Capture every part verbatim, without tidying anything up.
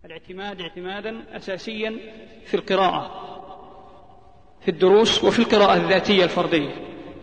الاعتماد اعتمادا أساسيا في القراءة في الدروس وفي القراءة الذاتية الفردية.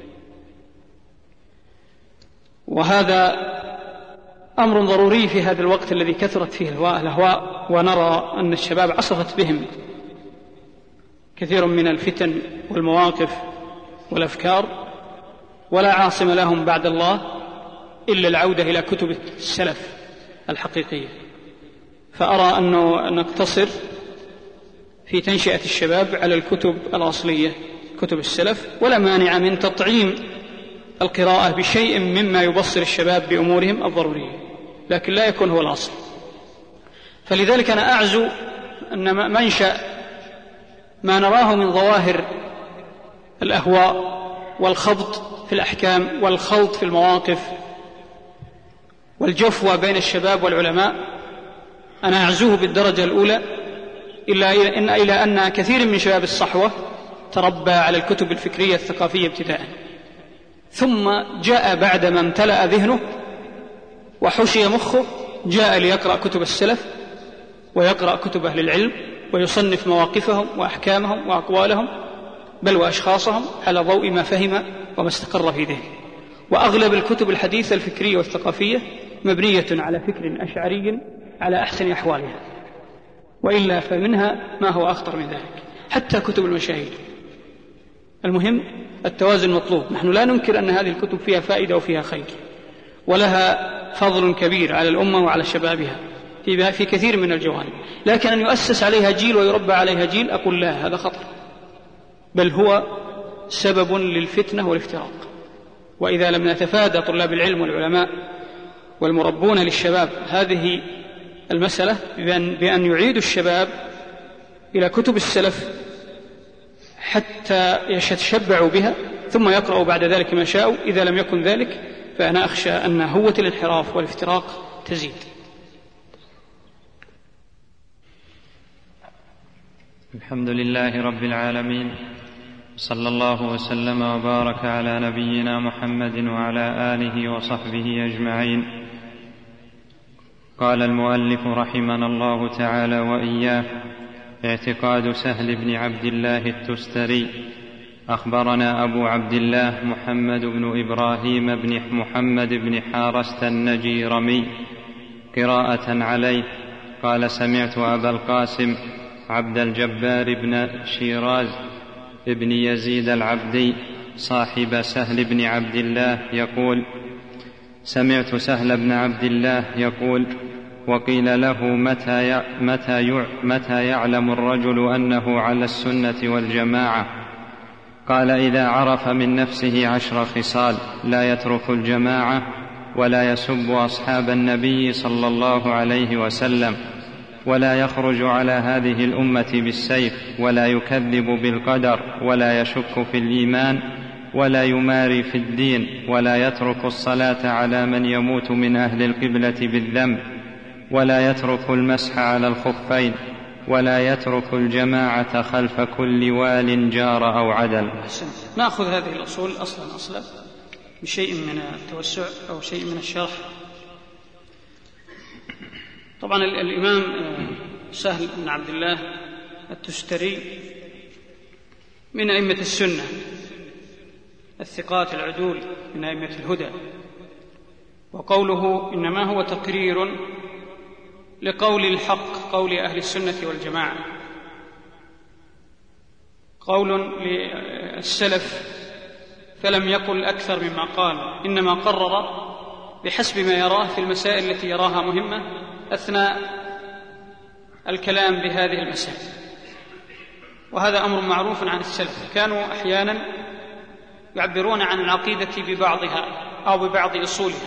وهذا أمر ضروري في هذا الوقت الذي كثرت فيه الأهواء، ونرى أن الشباب عصفت بهم كثير من الفتن والمواقف والأفكار، ولا عاصم لهم بعد الله إلا العودة إلى كتب السلف الحقيقية. فأرى أنه نقتصر في تنشئة الشباب على الكتب الأصلية، كتب السلف، ولا مانع من تطعيم القراءة بشيء مما يبصر الشباب بأمورهم الضرورية، لكن لا يكون هو الأصل. فلذلك أنا أعزو أن منشأ ما نراه من ظواهر الأهواء والخبط في الأحكام والخلط في المواقف والجفوة بين الشباب والعلماء، أنا أعزوه بالدرجة الأولى إلا إن إلى أن كثير من شباب الصحوة تربى على الكتب الفكرية الثقافية ابتداءً، ثم جاء بعدما امتلأ ذهنه وحشي مخه جاء ليقرأ كتب السلف ويقرأ كتب أهل العلم ويصنف مواقفهم وأحكامهم وأقوالهم بل وأشخاصهم على ضوء ما فهم وما استقر في ذهنه. وأغلب الكتب الحديثة الفكرية والثقافية مبنية على فكر أشعري على أحسن أحوالها، وإلا فمنها ما هو أخطر من ذلك، حتى كتب المشاهير. المهم التوازن مطلوب. نحن لا ننكر أن هذه الكتب فيها فائدة وفيها خير ولها فضل كبير على الأمة وعلى شبابها في كثير من الجوانب، لكن أن يؤسس عليها جيل ويربى عليها جيل، أقول لا، هذا خطر، بل هو سبب للفتنة والافتراق. وإذا لم نتفادى طلاب العلم والعلماء والمربون للشباب هذه المسألة بأن, بأن يعيدوا الشباب إلى كتب السلف حتى يتشبعوا بها ثم يقرأوا بعد ذلك ما شاءوا، إذا لم يكن ذلك فأنا أخشى أن هوة الانحراف والافتراق تزيد. الحمد لله رب العالمين، صلى الله وسلم وبارك على نبينا محمد وعلى آله وصحبه أجمعين. قال المؤلف رحمنا الله تعالى وإياه: اعتقاد سهل بن عبد الله التستري. أخبرنا أبو عبد الله محمد بن إبراهيم بن محمد بن حارست النجيرمي قراءة عليه قال: سمعت أبا القاسم عبد الجبار بن شيراز بن يزيد العبدي صاحب سهل بن عبد الله يقول: سمعت سهل بن عبد الله يقول: وقيل له متى متى متى يعلم الرجل أنه على السنة والجماعة؟ قال: إذا عرف من نفسه عشر خصال: لا يترك الجماعة، ولا يسب أصحاب النبي صلى الله عليه وسلم، ولا يخرج على هذه الأمة بالسيف، ولا يكذب بالقدر، ولا يشك في الإيمان، ولا يماري في الدين، ولا يترك الصلاة على من يموت من أهل القبلة بالذنب، ولا يترك المسح على الخفين، ولا يترك الجماعة خلف كل وال جار أو عدل. نأخذ هذه الأصول أصلا أصلا بشيء من التوسع أو شيء من الشرح. طبعا الإمام سهل بن عبد الله التستري من أئمة السنة الثقات العدول من أئمة الهدى، وقوله إنما هو تقرير لقول الحق، قول أهل السنة والجماعة، قول للسلف فلم يقل أكثر مما قال، إنما قرر بحسب ما يراه في المسائل التي يراها مهمة أثناء الكلام بهذه المسائل. وهذا أمر معروف عن السلف، كانوا أحيانا يعبرون عن العقيدة ببعضها أو ببعض أصولها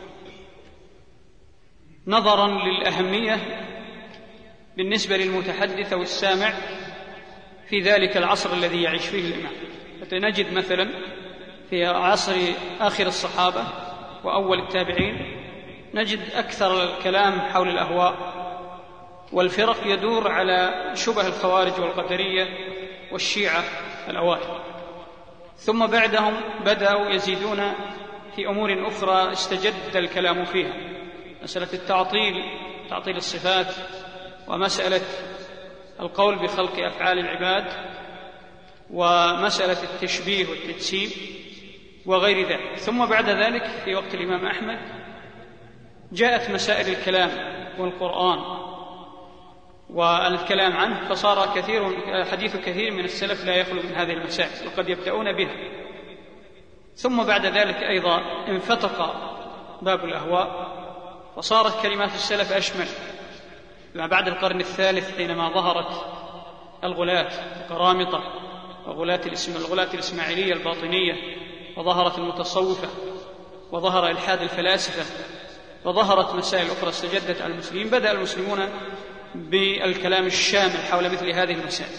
نظرا للأهمية بالنسبة للمتحدث والسامع في ذلك العصر الذي يعيش فيه الإمام. فنجد مثلا في عصر آخر الصحابة وأول التابعين نجد أكثر الكلام حول الأهواء والفرق يدور على شبه الخوارج والقدرية والشيعة الأوائل، ثم بعدهم بدأوا يزيدون في أمور أخرى استجد الكلام فيها، مسألة التعطيل، تعطيل الصفات، ومسألة القول بخلق أفعال العباد ومسألة التشبيه والتجسيم وغير ذلك. ثم بعد ذلك في وقت الإمام أحمد جاءت مسائل الكلام والقرآن والكلام عنه، فصار كثير حديث كثير من السلف لا يخلو من هذه المسائل وقد يبدأون بها. ثم بعد ذلك أيضا انفتق باب الأهواء وصارت كلمات السلف أشمل ما بعد القرن الثالث حينما ظهرت الغلاة القرامطة وغلاة الغلاة الإسماعيلية الباطنية، وظهرت المتصوفة، وظهر إلحاد الفلاسفة، وظهرت مسائل أخرى استجدت على المسلمين. بدأ المسلمون بالكلام الشامل حول مثل هذه المسائل.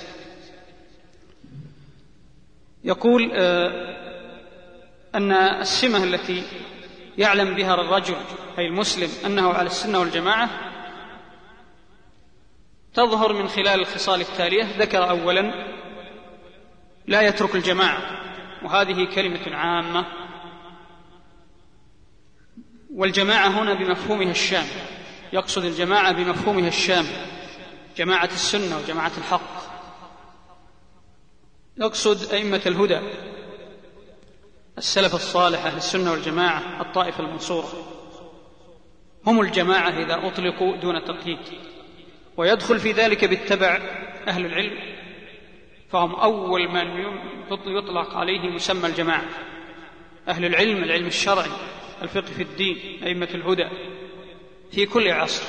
يقول أن السمة التي يعلم بها الرجل أي المسلم أنه على السنة والجماعة تظهر من خلال الخصال التالية. ذكر أولا لا يترك الجماعة، وهذه كلمة عامة، والجماعة هنا بمفهومها الشامل، يقصد الجماعة بمفهومها الشامل، جماعة السنة وجماعة الحق، يقصد أئمة الهدى السلف الصالح أهل السنة والجماعة الطائفة المنصورة، هم الجماعة إذا أطلقوا دون تقييد. ويدخل في ذلك بالتبع أهل العلم، فهم أول من يطلق عليه مسمى الجماعة. أهل العلم، العلم الشرعي، الفقه في الدين، أئمة الهدى في كل عصر.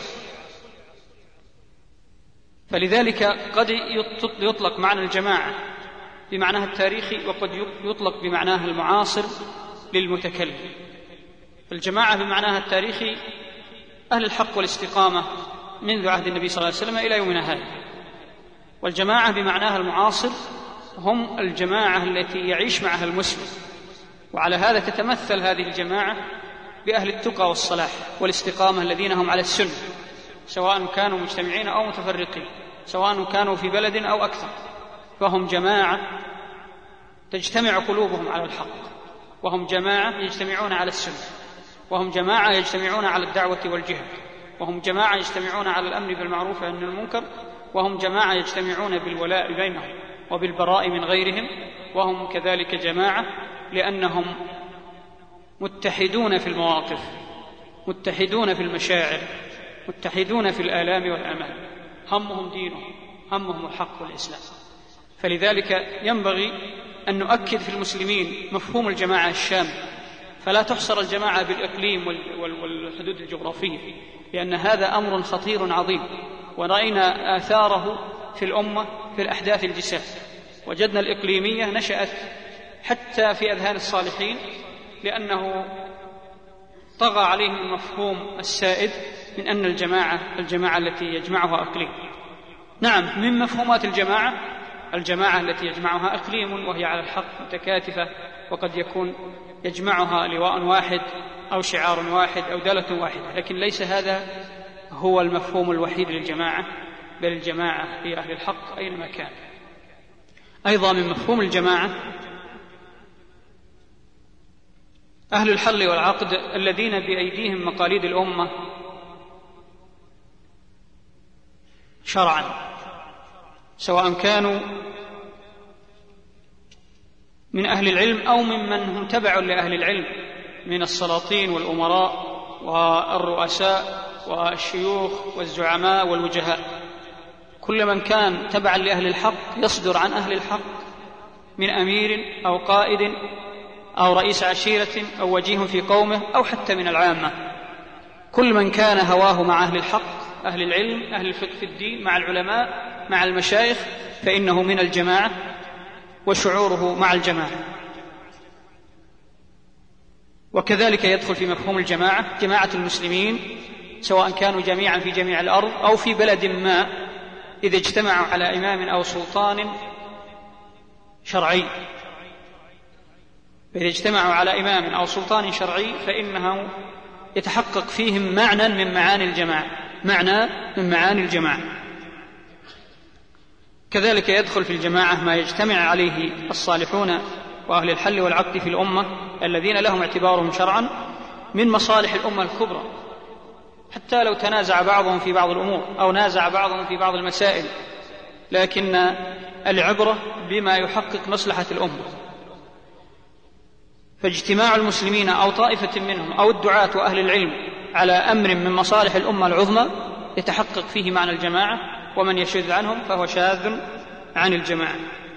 فلذلك قد يطلق معنى الجماعة بمعناها التاريخي، وقد يطلق بمعناها المعاصر للمتكلم. الجماعة بمعناها التاريخي أهل الحق والاستقامة منذ عهد النبي صلى الله عليه وسلم إلى يومنا هذا. والجماعة بمعناها المعاصر هم الجماعة التي يعيش معها المسلم، وعلى هذا تتمثل هذه الجماعة بأهل التقى والصلاح والاستقامة الذين هم على السنة، سواء كانوا مجتمعين أو متفرقين، سواء كانوا في بلد أو أكثر، فهم جماعة تجتمع قلوبهم على الحق، وهم جماعة يجتمعون على السنة، وهم جماعة يجتمعون على الدعوة والجهاد، وهم جماعة يجتمعون على الأمر بالمعروف والنهي عن المنكر، وهم جماعة يجتمعون بالولاء بينهم وبالبراء من غيرهم، وهم كذلك جماعة لأنهم متحدون في المواقف، متحدون في المشاعر، متحدون في الآلام والآمال، همهم دينهم، همهم الحق والإسلام. فلذلك ينبغي أن نؤكد في المسلمين مفهوم الجماعة الشامل، فلا تحصر الجماعة بالإقليم والحدود الجغرافية، لأن هذا أمر خطير عظيم، ورأينا آثاره في الأمة في الأحداث الجسام. وجدنا الإقليمية نشأت حتى في أذهان الصالحين، لأنه طغى عليهم المفهوم السائد من أن الجماعة الجماعة التي يجمعها إقليم. نعم، من مفهومات الجماعة الجماعة التي يجمعها إقليم وهي على الحق متكاتفة، وقد يكون يجمعها لواء واحد أو شعار واحد أو دالة واحدة، لكن ليس هذا هو المفهوم الوحيد للجماعة، بل الجماعة هي أهل الحق أينما كان. أيضا من مفهوم الجماعة أهل الحل والعقد الذين بأيديهم مقاليد الأمة شرعا، سواء كانوا من أهل العلم أو ممن هم تبع لأهل العلم من السلاطين والأمراء والرؤساء والشيوخ والزعماء والوجهاء. كل من كان تبعا لأهل الحق يصدر عن أهل الحق من أمير أو قائد أو رئيس عشيرة أو وجيه في قومه أو حتى من العامة. كل من كان هواه مع أهل الحق، أهل العلم، أهل الفقه في الدين، مع العلماء، مع المشايخ، فإنه من الجماعة وشعوره مع الجماعة. وكذلك يدخل في مفهوم الجماعة جماعة المسلمين، سواء كانوا جميعا في جميع الأرض أو في بلد ما، إذا اجتمعوا على إمام أو سلطان شرعي. فإذا اجتمعوا على إمام أو سلطان شرعي فإنه يتحقق فيهم معنى من معاني الجماعة، معنى من معاني الجماعة. كذلك يدخل في الجماعة ما يجتمع عليه الصالحون وأهل الحل والعقد في الأمة الذين لهم اعتبارهم شرعا من مصالح الأمة الكبرى، حتى لو تنازع بعضهم في بعض الأمور أو نازع بعضهم في بعض المسائل، لكن العبرة بما يحقق مصلحة الأمة. فاجتماع المسلمين أو طائفة منهم أو الدعاة وأهل العلم على أمر من مصالح الأمة العظمى يتحقق فيه معنى الجماعة، ومن يشذ عنهم فهو شاذ عن الجماعة.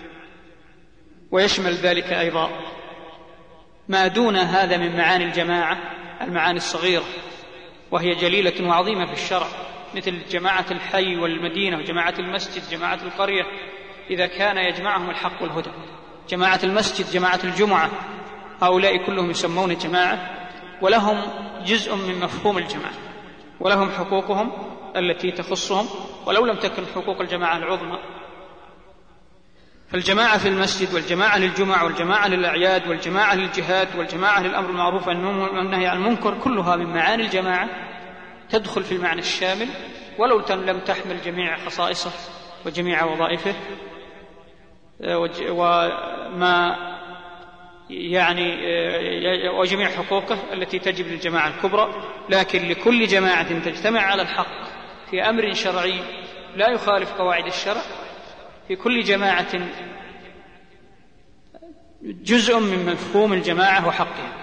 ويشمل ذلك أيضا ما دون هذا من معاني الجماعة، المعاني الصغيرة وهي جليلة وعظيمة في الشرع، مثل جماعة الحي والمدينة وجماعة المسجد، جماعة القرية إذا كان يجمعهم الحق والهدى. جماعة المسجد، جماعة الجمعة، هؤلاء كلهم يسمون جماعة، ولهم جزء من مفهوم الجماعة، ولهم حقوقهم التي تخصهم ولو لم تكن حقوق الجماعة العظمى. فالجماعة في المسجد والجماعة للجمع والجماعة للأعياد والجماعة للجهاد والجماعة للأمر بالمعروف والنهي عن المنكر كلها من معاني الجماعة، تدخل في المعنى الشامل ولو لم تحمل جميع خصائصه وجميع وظائفه وما يعني وجميع حقوقه التي تجب للجماعة الكبرى. لكن لكل جماعة تجتمع على الحق في أمر شرعي لا يخالف قواعد الشرع، في كل جماعة جزء من مفهوم الجماعة وحقها.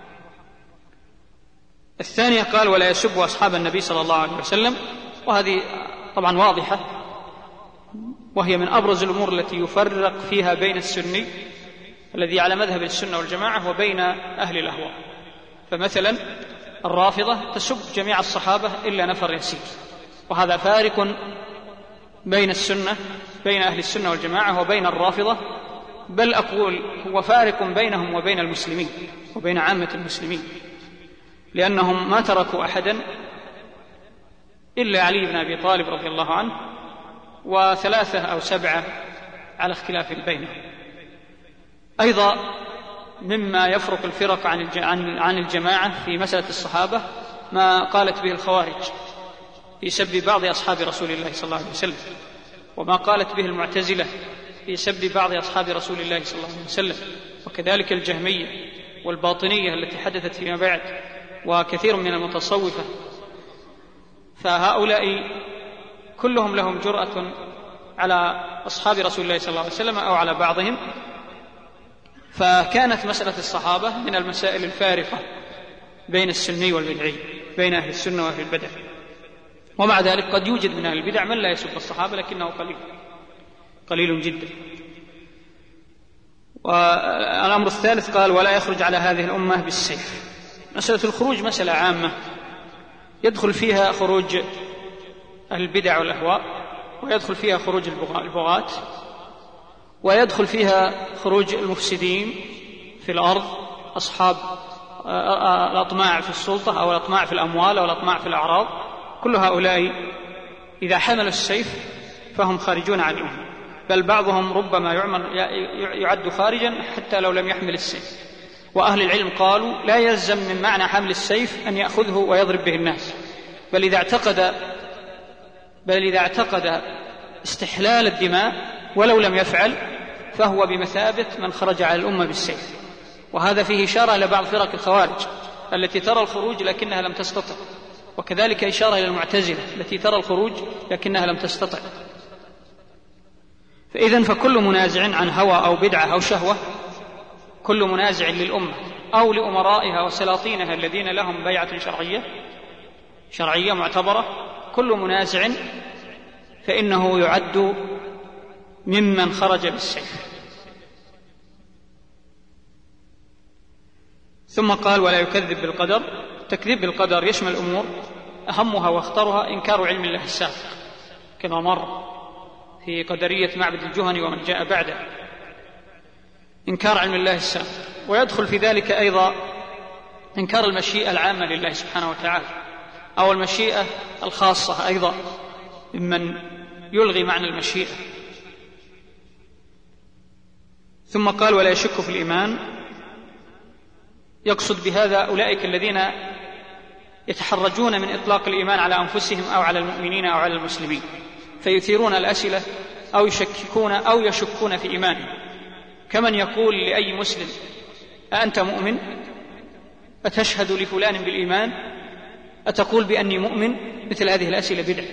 الثانية قال: ولا يسب أصحاب النبي صلى الله عليه وسلم، وهذه طبعا واضحة، وهي من أبرز الأمور التي يفرق فيها بين السني الذي على مذهب السنة والجماعة وبين أهل الأهواء. فمثلا الرافضة تسب جميع الصحابة إلا نفر يسير، وهذا فارق بين السنة بين أهل السنة والجماعة وبين الرافضة، بل أقول هو فارق بينهم وبين المسلمين وبين عامة المسلمين، لأنهم ما تركوا أحدا إلا علي بن أبي طالب رضي الله عنه وثلاثة أو سبعة على اختلاف بينهم. أيضا مما يفرق الفرق عن الجماعة في مسألة الصحابة ما قالت به الخوارج في سب بعض أصحاب رسول الله صلى الله عليه وسلم، وما قالت به المعتزلة في سب بعض أصحاب رسول الله صلى الله عليه وسلم، وكذلك الجهمية والباطنية التي حدثت فيما بعد، وكثير من المتصوفة. فهؤلاء كلهم لهم جرأة على أصحاب رسول الله صلى الله عليه وسلم أو على بعضهم. فكانت مسألة الصحابة من المسائل الفارقة بين السني والبدعي، بين أهل السنة وأهل البدع. ومع ذلك قد يوجد من أهل البدع من لا يسب الصحابة، لكنه قليل قليل جدا. والأمر الثالث قال: ولا يخرج على هذه الأمة بالسيف. مسألة الخروج مسألة عامة يدخل فيها خروج أهل البدع والأهواء، ويدخل فيها خروج البغاة، ويدخل فيها خروج المفسدين في الأرض، أصحاب الأطماع في السلطة أو الأطماع في الأموال أو الأطماع في الأعراض. كل هؤلاء إذا حملوا السيف فهم خارجون عن الأمة، بل بعضهم ربما يعد خارجا حتى لو لم يحمل السيف. وأهل العلم قالوا لا يلزم من معنى حمل السيف أن يأخذه ويضرب به الناس، بل إذا اعتقد بل إذا اعتقد استحلال الدماء ولو لم يفعل فهو بمثابة من خرج على الأمة بالسيف. وهذا فيه إشارة إلى بعض فرق الخوارج التي ترى الخروج لكنها لم تستطع، وكذلك إشارة إلى المعتزلة التي ترى الخروج لكنها لم تستطع. فإذن فكل منازع عن هوى أو بدعة أو شهوة، كل منازع للأمة أو لأمرائها وسلاطينها الذين لهم بيعة شرعية شرعية معتبرة، كل منازع فإنه يعد ممن خرج بالسيف. ثم قال: ولا يكذب بالقدر. التكذيب بالقدر يشمل أمور أهمها واخطرها إنكار علم الله السابق، كما مر في قدرية معبد الجهني ومن جاء بعده، إنكار علم الله السابق. ويدخل في ذلك أيضا إنكار المشيئة العامة لله سبحانه وتعالى، أو المشيئة الخاصة أيضا ممن يلغي معنى المشيئة. ثم قال: ولا يشك في الإيمان. يقصد بهذا أولئك الذين يتحرجون من إطلاق الإيمان على أنفسهم أو على المؤمنين أو على المسلمين، فيثيرون الأسئلة أو يشككون أو يشكون في إيمانهم، كمن يقول لأي مسلم: أأنت مؤمن؟ أتشهد لفلان بالإيمان؟ أتقول بأني مؤمن؟ مثل هذه الأسئلة بدعة،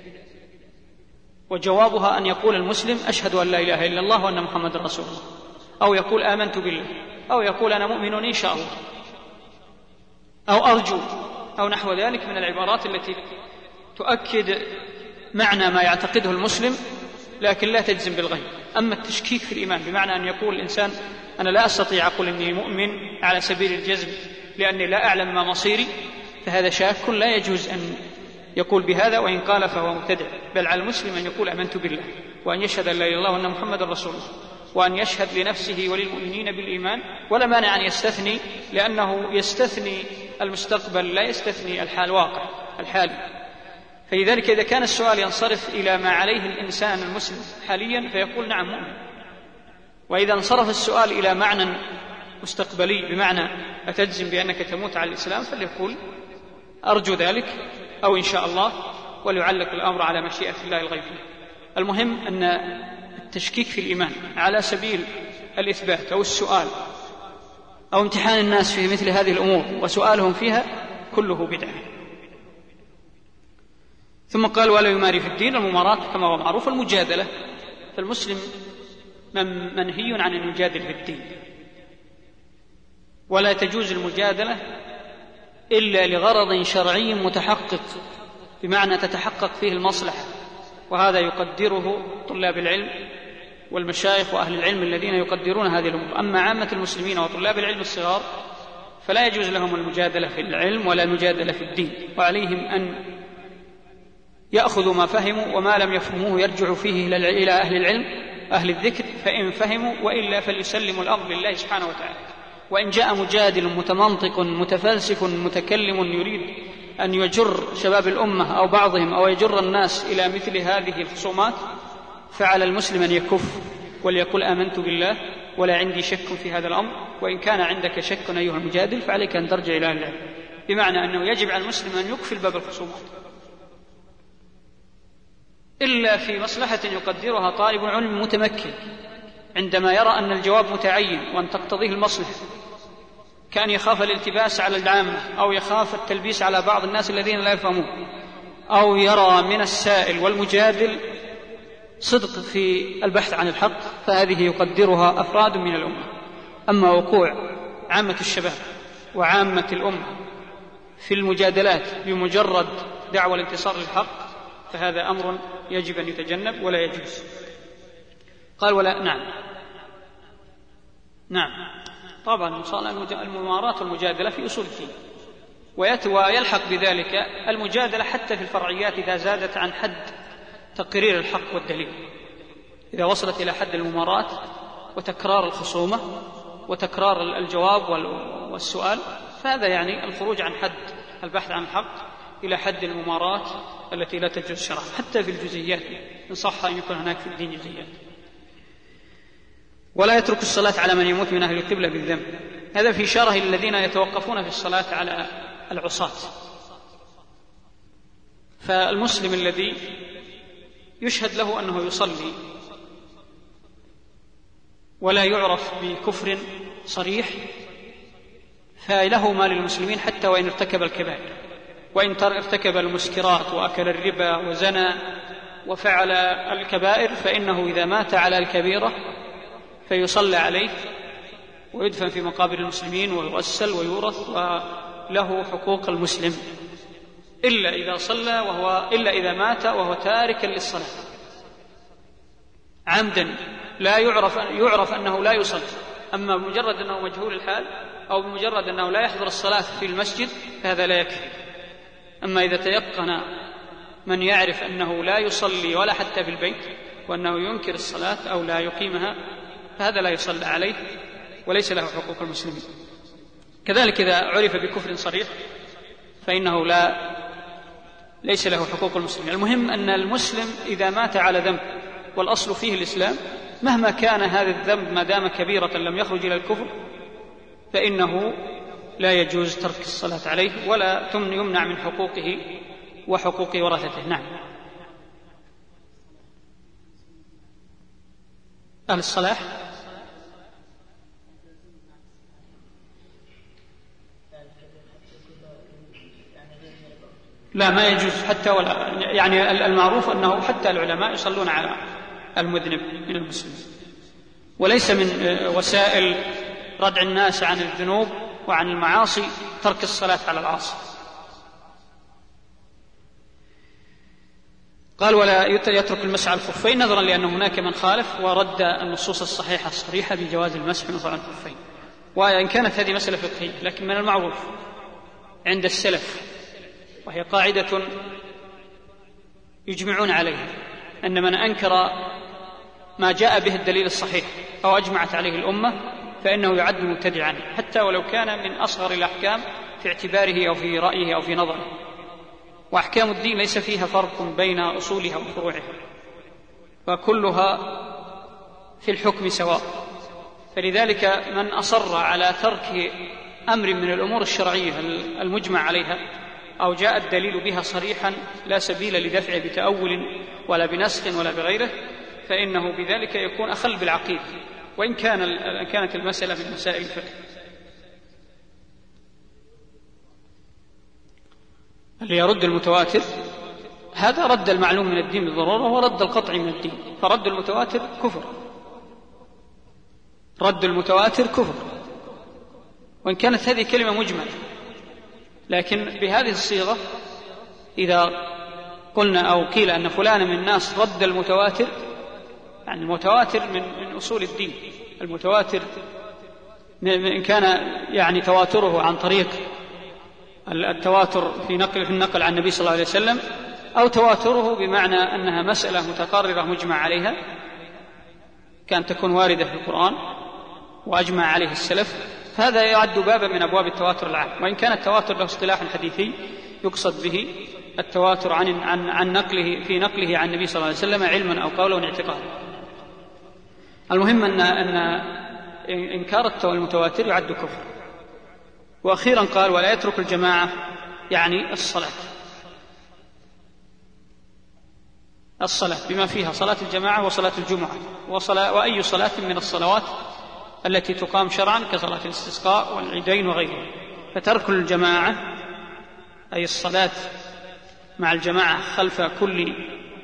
وجوابها أن يقول المسلم أشهد أن لا إله إلا الله وأن محمد رسول الله، أو يقول آمنت بالله، أو يقول أنا مؤمن إن شاء الله، أو أرجو، أو نحو ذلك من العبارات التي تؤكد معنى ما يعتقده المسلم لكن لا تجزم بالغيب. أما التشكيك في الإيمان بمعنى أن يقول الإنسان أنا لا أستطيع أقول إني مؤمن على سبيل الجزم لأني لا أعلم ما مصيري، فهذا شاك لا يجوز أن يقول بهذا، وإن قال فهو مبتدع. بل على المسلم أن يقول آمنت بالله، وأن يشهد أن لا إله إلا الله وأن محمد رسول الله، وأن يشهد لنفسه وللمؤمنين بالإيمان، ولا مانع أن يستثني، لأنه يستثني المستقبل لا يستثني الحال واقع الحالي. فلذلك إذا كان السؤال ينصرف إلى ما عليه الإنسان المسلم حاليا فيقول نعم مؤمن، وإذا انصرف السؤال إلى معنى مستقبلي بمعنى أتجزم بأنك تموت على الإسلام فليقول أرجو ذلك أو إن شاء الله، وليعلق الأمر على مشيئة الله الغيبية. المهم أن التشكيك في الإيمان على سبيل الإثبات أو السؤال أو امتحان الناس في مثل هذه الأمور وسؤالهم فيها كله بدعة. ثم قال ولا يماري في الدين. الممارات كما هو معروف المجادلة، فالمسلم منهي عن أن يجادل في الدين، ولا تجوز المجادلة إلا لغرض شرعي متحقق، بمعنى تتحقق فيه المصلحة، وهذا يقدره طلاب العلم والمشايخ وأهل العلم الذين يقدرون هذه الأمور. أما عامة المسلمين وطلاب العلم الصغار فلا يجوز لهم المجادلة في العلم ولا المجادلة في الدين، وعليهم أن يأخذوا ما فهموا، وما لم يفهموه يرجعوا فيه إلى أهل العلم أهل الذكر، فإن فهموا، وإلا فليسلموا الأمر لله سبحانه وتعالى. وإن جاء مجادل متمنطق متفلسف متكلم يريد أن يجر شباب الأمة أو بعضهم أو يجر الناس إلى مثل هذه الخصومات، فعلى المسلم أن يكف وليقول آمنت بالله ولا عندي شك في هذا الأمر. وإن كان عندك شك أيها المجادل فعليك أن ترجع إلى العلم، بمعنى أنه يجب على المسلم أن يقفل باب الخصومات إلا في مصلحة يقدرها طالب علم متمكن عندما يرى أن الجواب متعين وأن تقتضيه المصلحة، كان يخاف الالتباس على العامة أو يخاف التلبيس على بعض الناس الذين لا يفهمون، أو يرى من السائل والمجادل صدق في البحث عن الحق، فهذه يقدرها أفراد من الأمة. أما وقوع عامة الشباب وعامة الأمة في المجادلات بمجرد دعوى الانتصار للحق فهذا أمر يجب أن يتجنب ولا يجوز. قال ولا نعم نعم طبعا الممارات والمجادلة في أصول الدين، ويلحق بذلك المجادلة حتى في الفرعيات إذا زادت عن حد تقرير الحق والدليل، إذا وصلت إلى حد الممارات وتكرار الخصومة وتكرار الجواب والسؤال، فهذا يعني الخروج عن حد البحث عن الحق إلى حد الممارات التي لا تجوز شرعا، حتى في الجزئيات إن صح أن يكون هناك في الدين جزئيات. ولا يترك الصلاة على من يموت من أهل القبلة بالذنب، هذا في إشارة للذين يتوقفون في الصلاة على العصاة. فالمسلم الذي يشهد له أنه يصلي ولا يعرف بكفر صريح فله ما للمسلمين حتى وإن ارتكب الكبائر، وإن ارتكب المسكرات وأكل الربا وزنى وفعل الكبائر فإنه إذا مات على الكبيرة فيصلى عليه ويدفن في مقابر المسلمين ويغسل ويورث وله حقوق المسلم، إلا إذا صلى وهو إلا إذا مات وهو تاركا للصلاة عمدا لا يعرف يعرف أنه لا يصلي. أما بمجرد أنه مجهول الحال أو بمجرد أنه لا يحضر الصلاة في المسجد فهذا لا يكفي. أما إذا تيقن من يعرف أنه لا يصلي ولا حتى في البيت وأنه ينكر الصلاة أو لا يقيمها فهذا لا يصلى عليه وليس له حقوق المسلمين. كذلك إذا عرف بكفر صريح فإنه لا ليس له حقوق المسلمين. المهم أن المسلم إذا مات على ذنب والأصل فيه الإسلام مهما كان هذا الذنب ما دام كبيرة لم يخرج إلى الكفر فإنه لا يجوز ترك الصلاة عليه ولا يمنع من حقوقه وحقوق ورثته. نعم. أهل الصلاح لا، ما يجوز حتى ولا، يعني المعروف أنه حتى العلماء يصلون على المذنب من المسلمين، وليس من وسائل ردع الناس عن الذنوب وعن المعاصي ترك الصلاة على العاصي. قال ولا يترك المسح على الخفين، نظرا لأن هناك من خالف ورد النصوص الصحيحة الصريحة بجواز المسح من على الخفين، وإن كانت هذه مسألة فقهية، لكن من المعروف عند السلف، وهي قاعدة يجمعون عليها، أن من أنكر ما جاء به الدليل الصحيح أو أجمعت عليه الأمة فإنه يعد مبتدعا، حتى ولو كان من أصغر الأحكام في اعتباره أو في رأيه أو في نظره. وأحكام الدين ليس فيها فرق بين أصولها وفروعها، فكلها في الحكم سواء. فلذلك من أصر على ترك أمر من الأمور الشرعية المجمع عليها أو جاء الدليل بها صريحا لا سبيل لدفعه بتأول ولا بنسخ ولا بغيره، فإنه بذلك يكون أخل بالعقيدة، وإن كان كانت المسألة من مسائل الفقه. اللي يرد المتواتر هذا رد المعلوم من الدين بالضرورة ورد القطع من الدين، فرد المتواتر كفر، رد المتواتر كفر، وإن كانت هذه كلمة مجملة، لكن بهذه الصيغة إذا قلنا أو قيل أن فلان من الناس رد المتواتر، يعني المتواتر من, من أصول الدين. المتواتر إن كان يعني تواتره عن طريق التواتر في نقل في النقل عن النبي صلى الله عليه وسلم، أو تواتره بمعنى أنها مسألة متقررة مجمع عليها كانت تكون واردة في القرآن وأجمع عليه السلف، فهذا يعد بابا من أبواب التواتر العام. وإن كان التواتر له اصطلاح حديثي يقصد به التواتر عن عن عن نقله في نقله عن النبي صلى الله عليه وسلم علما أو قولا أو اعتقادا. المهم أن أن إنكار المتواتر يعد كفر. وأخيرا قال ولا يترك الجماعة، يعني الصلاة الصلاة بما فيها صلاة الجماعة وصلاة الجمعة وصلاة وأي صلاة من الصلوات التي تقام شرعا كصلاة الاستسقاء والعيدين وغيرها. فترك الجماعة أي الصلاة مع الجماعة خلف كل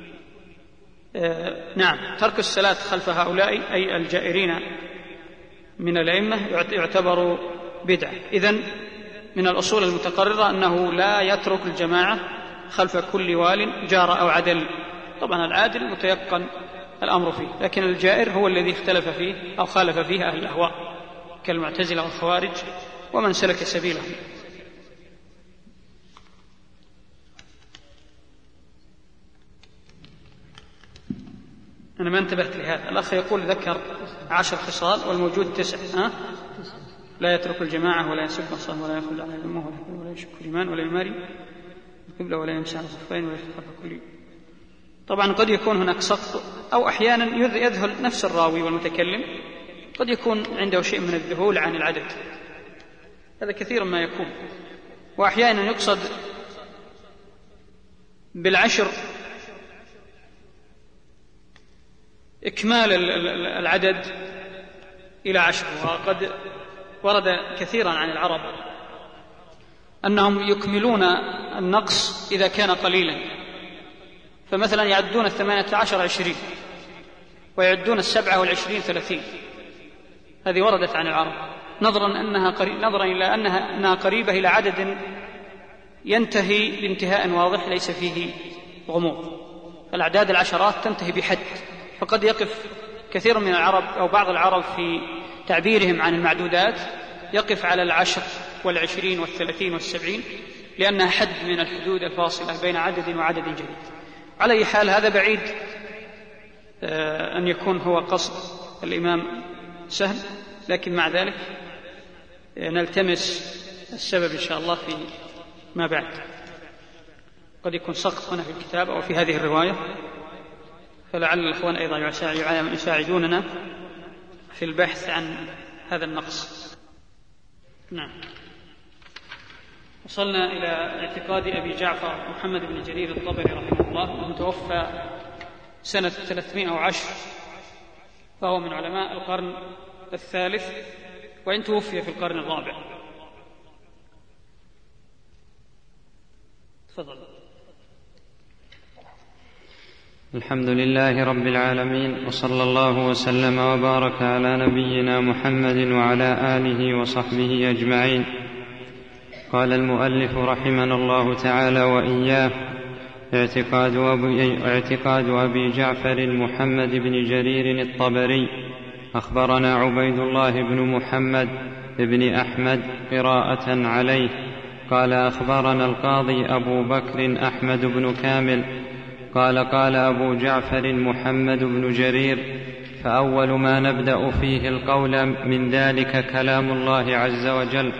آه نعم ترك الصلاة خلف هؤلاء أي الجائرين من الأئمة يعتبر بدعة. إذن من الأصول المتقررة أنه لا يترك الجماعة خلف كل وال جار أو عدل. طبعا العادل متيقن الأمر فيه، لكن الجائر هو الذي اختلف فيه أو خالف فيه أهل الأهواء كالمعتزلة والخوارج ومن سلك سبيلهم. أنا ما انتبهت لهذا. الأخ يقول ذكر عشر خصال والموجود تسع. ها؟ لا يترك الجماعة ولا يسب الصلاة ولا يخرج على أمه ولا يشك الإيمان ولا يماري القبلة ولا يمسح على الخفين ولا يخفف كل. طبعا قد يكون هناك سقط، أو أحيانا يذهل نفس الراوي والمتكلم، قد يكون عنده شيء من الذهول عن العدد، هذا كثيرا ما يكون. وأحيانا يقصد بالعشر إكمال العدد إلى عشر. وقد ورد كثيرا عن العرب أنهم يكملون النقص إذا كان قليلا، فمثلا يعدون الثمانية عشر عشرين ويعدون السبعة والعشرين ثلاثين. هذه وردت عن العرب نظرا, أنها قريب نظرا إلى أنها, أنها قريبة إلى عدد ينتهي بانتهاء واضح ليس فيه غموض. الأعداد العشرات تنتهي بحد، فقد يقف كثير من العرب أو بعض العرب في تعبيرهم عن المعدودات يقف على العشر والعشرين والثلاثين والسبعين، لأنها حد من الحدود الفاصلة بين عدد وعدد جديد. على أي حال هذا بعيد أن يكون هو قصد الإمام سهل، لكن مع ذلك نلتمس السبب إن شاء الله في ما بعد. قد يكون سقط هنا في الكتاب أو في هذه الرواية، فلعل الأخوان أيضا يساعدوننا في البحث عن هذا النقص. نعم. وصلنا إلى اعتقاد أبي جعفر محمد بن جرير الطبري رحمه الله، المتوفى سنة ثلاثمائة وعشر، فهو من علماء القرن الثالث، وإن توفي في القرن الرابع. تفضل. الحمد لله رب العالمين، وصلى الله وسلم وبارك على نبينا محمد وعلى آله وصحبه أجمعين. قال المؤلف رحمنا الله تعالى وإياه: اعتقاد أبي, اعتقاد أبي جعفر محمد بن جرير الطبري. أخبرنا عبيد الله بن محمد بن أحمد قراءة عليه قال: أخبرنا القاضي أبو بكر أحمد بن كامل قال: قال أبو جعفر محمد بن جرير: فأول ما نبدأ فيه القول من ذلك كلام الله عز وجل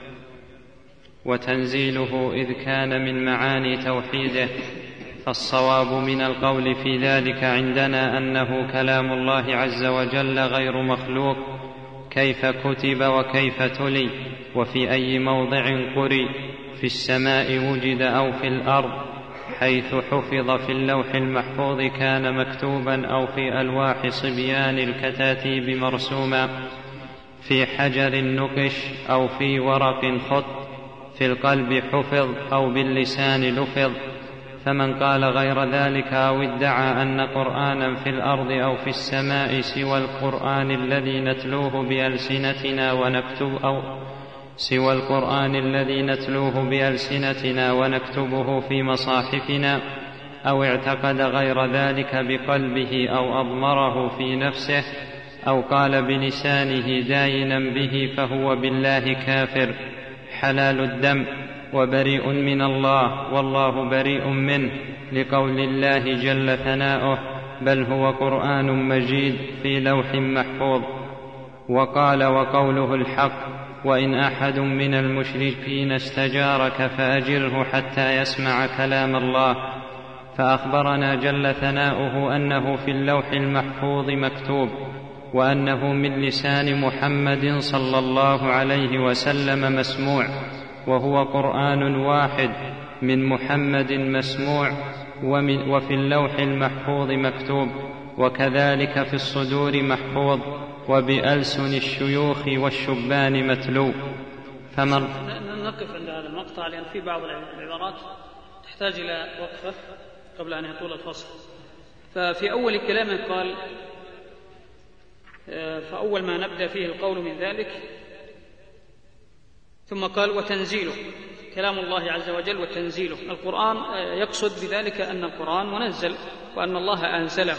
وتنزيله، إذ كان من معاني توحيده، فالصواب من القول في ذلك عندنا أنه كلام الله عز وجل غير مخلوق، كيف كتب وكيف تلي وفي أي موضع قرئ، في السماء وجد أو في الأرض، حيث حفظ في اللوح المحفوظ كان مكتوبا، أو في ألواح صبيان الكتاتيب مرسوما، في حجر نقش أو في ورق خط، في القلب حفظ أو باللسان لفظ. فمن قال غير ذلك أو ادعى أن قرآنا في الأرض أو في السماء سوى القرآن الذي نتلوه بألسنتنا ونكتب أو سوى القرآن الذي نتلوه بألسنتنا ونكتبه في مصاحفنا، أو اعتقد غير ذلك بقلبه أو أضمره في نفسه أو قال بلسانه داينا به، فهو بالله كافر حلال الدم وبريء من الله، والله بريء منه، لقول الله جل ثناؤه: بل هو قرآن مجيد في لوح محفوظ. وقال: وقوله الحق: وإن أحد من المشركين استجارك فأجره حتى يسمع كلام الله. فأخبرنا جل ثناؤه أنه في اللوح المحفوظ مكتوب، وأنه من لسان محمد صلى الله عليه وسلم مسموع، وهو قرآن واحد من محمد مسموع، ومن وفي اللوح المحفوظ مكتوب، وكذلك في الصدور محفوظ، وبألسن الشيوخ والشبان متلو. فمن نقف عند هذا المقطع، لأن في بعض العبارات تحتاج إلى وقفة قبل أن يطول الفصل. ففي أول كلامه قال: فأول ما نبدأ فيه القول من ذلك، ثم قال: وتنزيله كلام الله عز وجل وتنزيله. القرآن يقصد بذلك أن القرآن منزل، وأن الله أنزله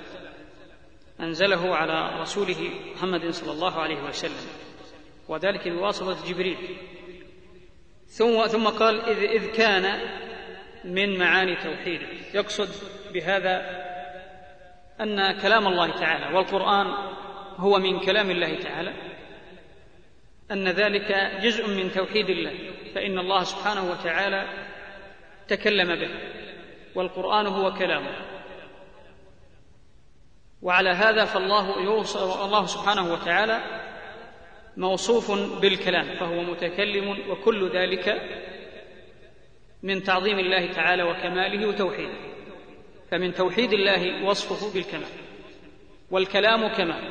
أنزله على رسوله محمد صلى الله عليه وسلم، وذلك بواسطة جبريل. ثم, ثم قال: إذ, إذ كان من معاني توحيده. يقصد بهذا أن كلام الله تعالى والقرآن هو من كلام الله تعالى، أن ذلك جزء من توحيد الله، فإن الله سبحانه وتعالى تكلم به، والقرآن هو كلامه. وعلى هذا فالله يوصف الله سبحانه وتعالى موصوف بالكلام، فهو متكلم، وكل ذلك من تعظيم الله تعالى وكماله وتوحيده. فمن توحيد الله وصفه بالكمال، والكلام كمال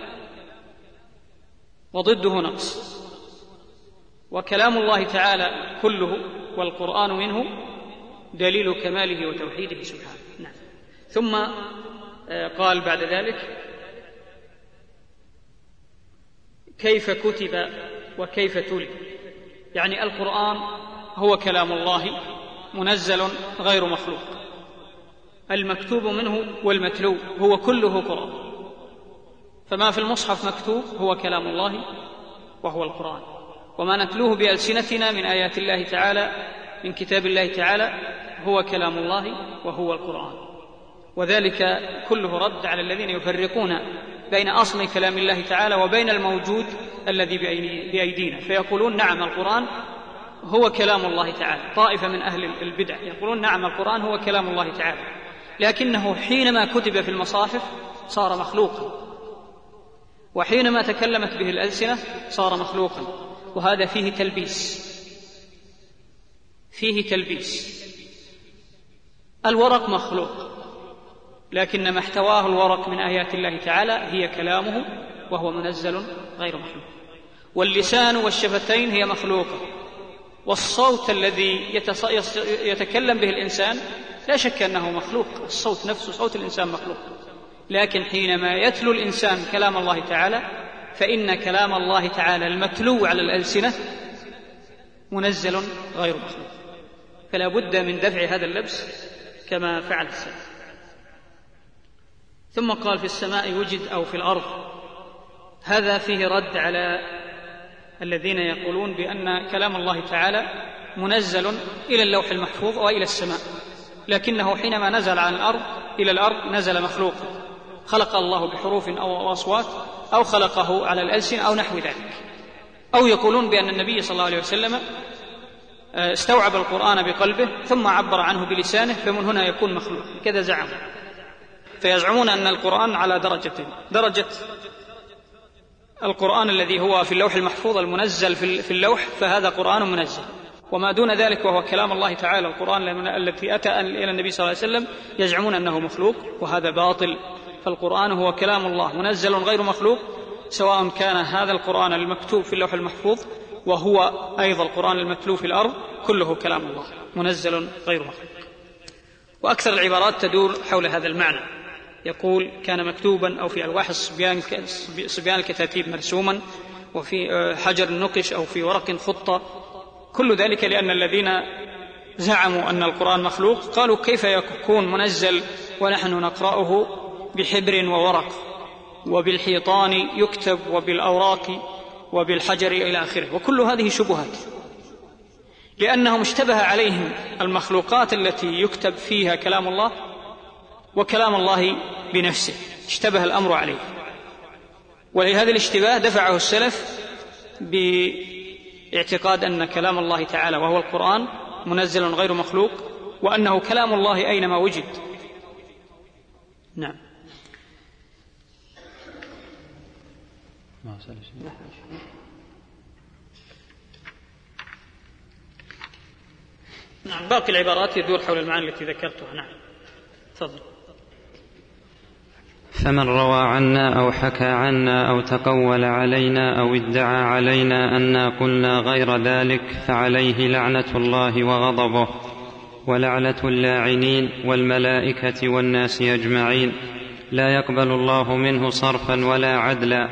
وضده نقص، وكلام الله تعالى كله والقرآن منه دليل كماله وتوحيده سبحانه. نعم. ثم قال بعد ذلك: كيف كتب وكيف تلي، يعني القرآن هو كلام الله منزل غير مخلوق، المكتوب منه والمتلو هو كله قرآن، فما في المصحف مكتوب هو كلام الله وهو القرآن، وما نتلوه بألسنتنا من آيات الله تعالى من كتاب الله تعالى هو كلام الله وهو القرآن. وذلك كله رد على الذين يفرقون بين أصل كلام الله تعالى وبين الموجود الذي بأيدينا، فيقولون: نعم القرآن هو كلام الله تعالى. طائفة من أهل البدع يقولون: نعم القرآن هو كلام الله تعالى، لكنه حينما كتب في المصاحف صار مخلوقا، وحينما تكلمت به الألسنة صار مخلوقا. وهذا فيه تلبيس فيه تلبيس الورق مخلوق، لكن ما احتواه الورق من آيات الله تعالى هي كلامه وهو منزل غير مخلوق. واللسان والشفتين هي مخلوقة، والصوت الذي يتكلم به الإنسان لا شك أنه مخلوق، الصوت نفسه صوت الإنسان مخلوق، لكن حينما يتلو الإنسان كلام الله تعالى فإن كلام الله تعالى المتلو على الألسنة منزل غير مخلوق، فلا بد من دفع هذا اللبس كما فعل السلف. ثم قال في السماء وجد أو في الأرض، هذا فيه رد على الذين يقولون بأن كلام الله تعالى منزل إلى اللوح المحفوظ وإلى السماء، لكنه حينما نزل عن الأرض إلى الأرض نزل مخلوقا، خلق الله بحروف أو أصوات أو خلقه على الألسن أو نحو ذلك. أو يقولون بأن النبي صلى الله عليه وسلم استوعب القرآن بقلبه ثم عبر عنه بلسانه فمن هنا يكون مخلوق، كذا زعموا. فيزعمون أن القرآن على درجتين: درجة القرآن الذي هو في اللوح المحفوظ المنزل في اللوح فهذا قرآن منزل، وما دون ذلك وهو كلام الله تعالى القرآن الذي أتى إلى النبي صلى الله عليه وسلم يزعمون أنه مخلوق، وهذا باطل. فالقرآن هو كلام الله منزل غير مخلوق، سواء كان هذا القرآن المكتوب في اللوح المحفوظ وهو أيضا القرآن المتلو في الأرض، كله كلام الله منزل غير مخلوق. وأكثر العبارات تدور حول هذا المعنى، يقول كان مكتوبا أو في ألواح صبيان الكتاتيب مرسوما، وفي حجر النقش أو في ورق خطة، كل ذلك لأن الذين زعموا أن القرآن مخلوق قالوا كيف يكون منزل ونحن نقرأه بحبر وورق وبالحيطان يكتب وبالأوراق وبالحجر إلى آخره. وكل هذه شبهات، لأنهم اشتبه عليهم المخلوقات التي يكتب فيها كلام الله وكلام الله بنفسه، اشتبه الأمر عليه. ولهذا الاشتباه دفعه السلف باعتقاد أن كلام الله تعالى وهو القرآن منزل غير مخلوق، وأنه كلام الله أينما وجد. نعم. نعم، باقي العبارات يدور حول المعاني التي ذكرتها. نعم، تفضل. فمن روى عنا أو حكى عنا أو تقول علينا أو ادعى علينا أنا قلنا غير ذلك فعليه لعنة الله وغضبه ولعنة اللاعنين والملائكة والناس أجمعين، لا يقبل الله منه صرفا ولا عدلا.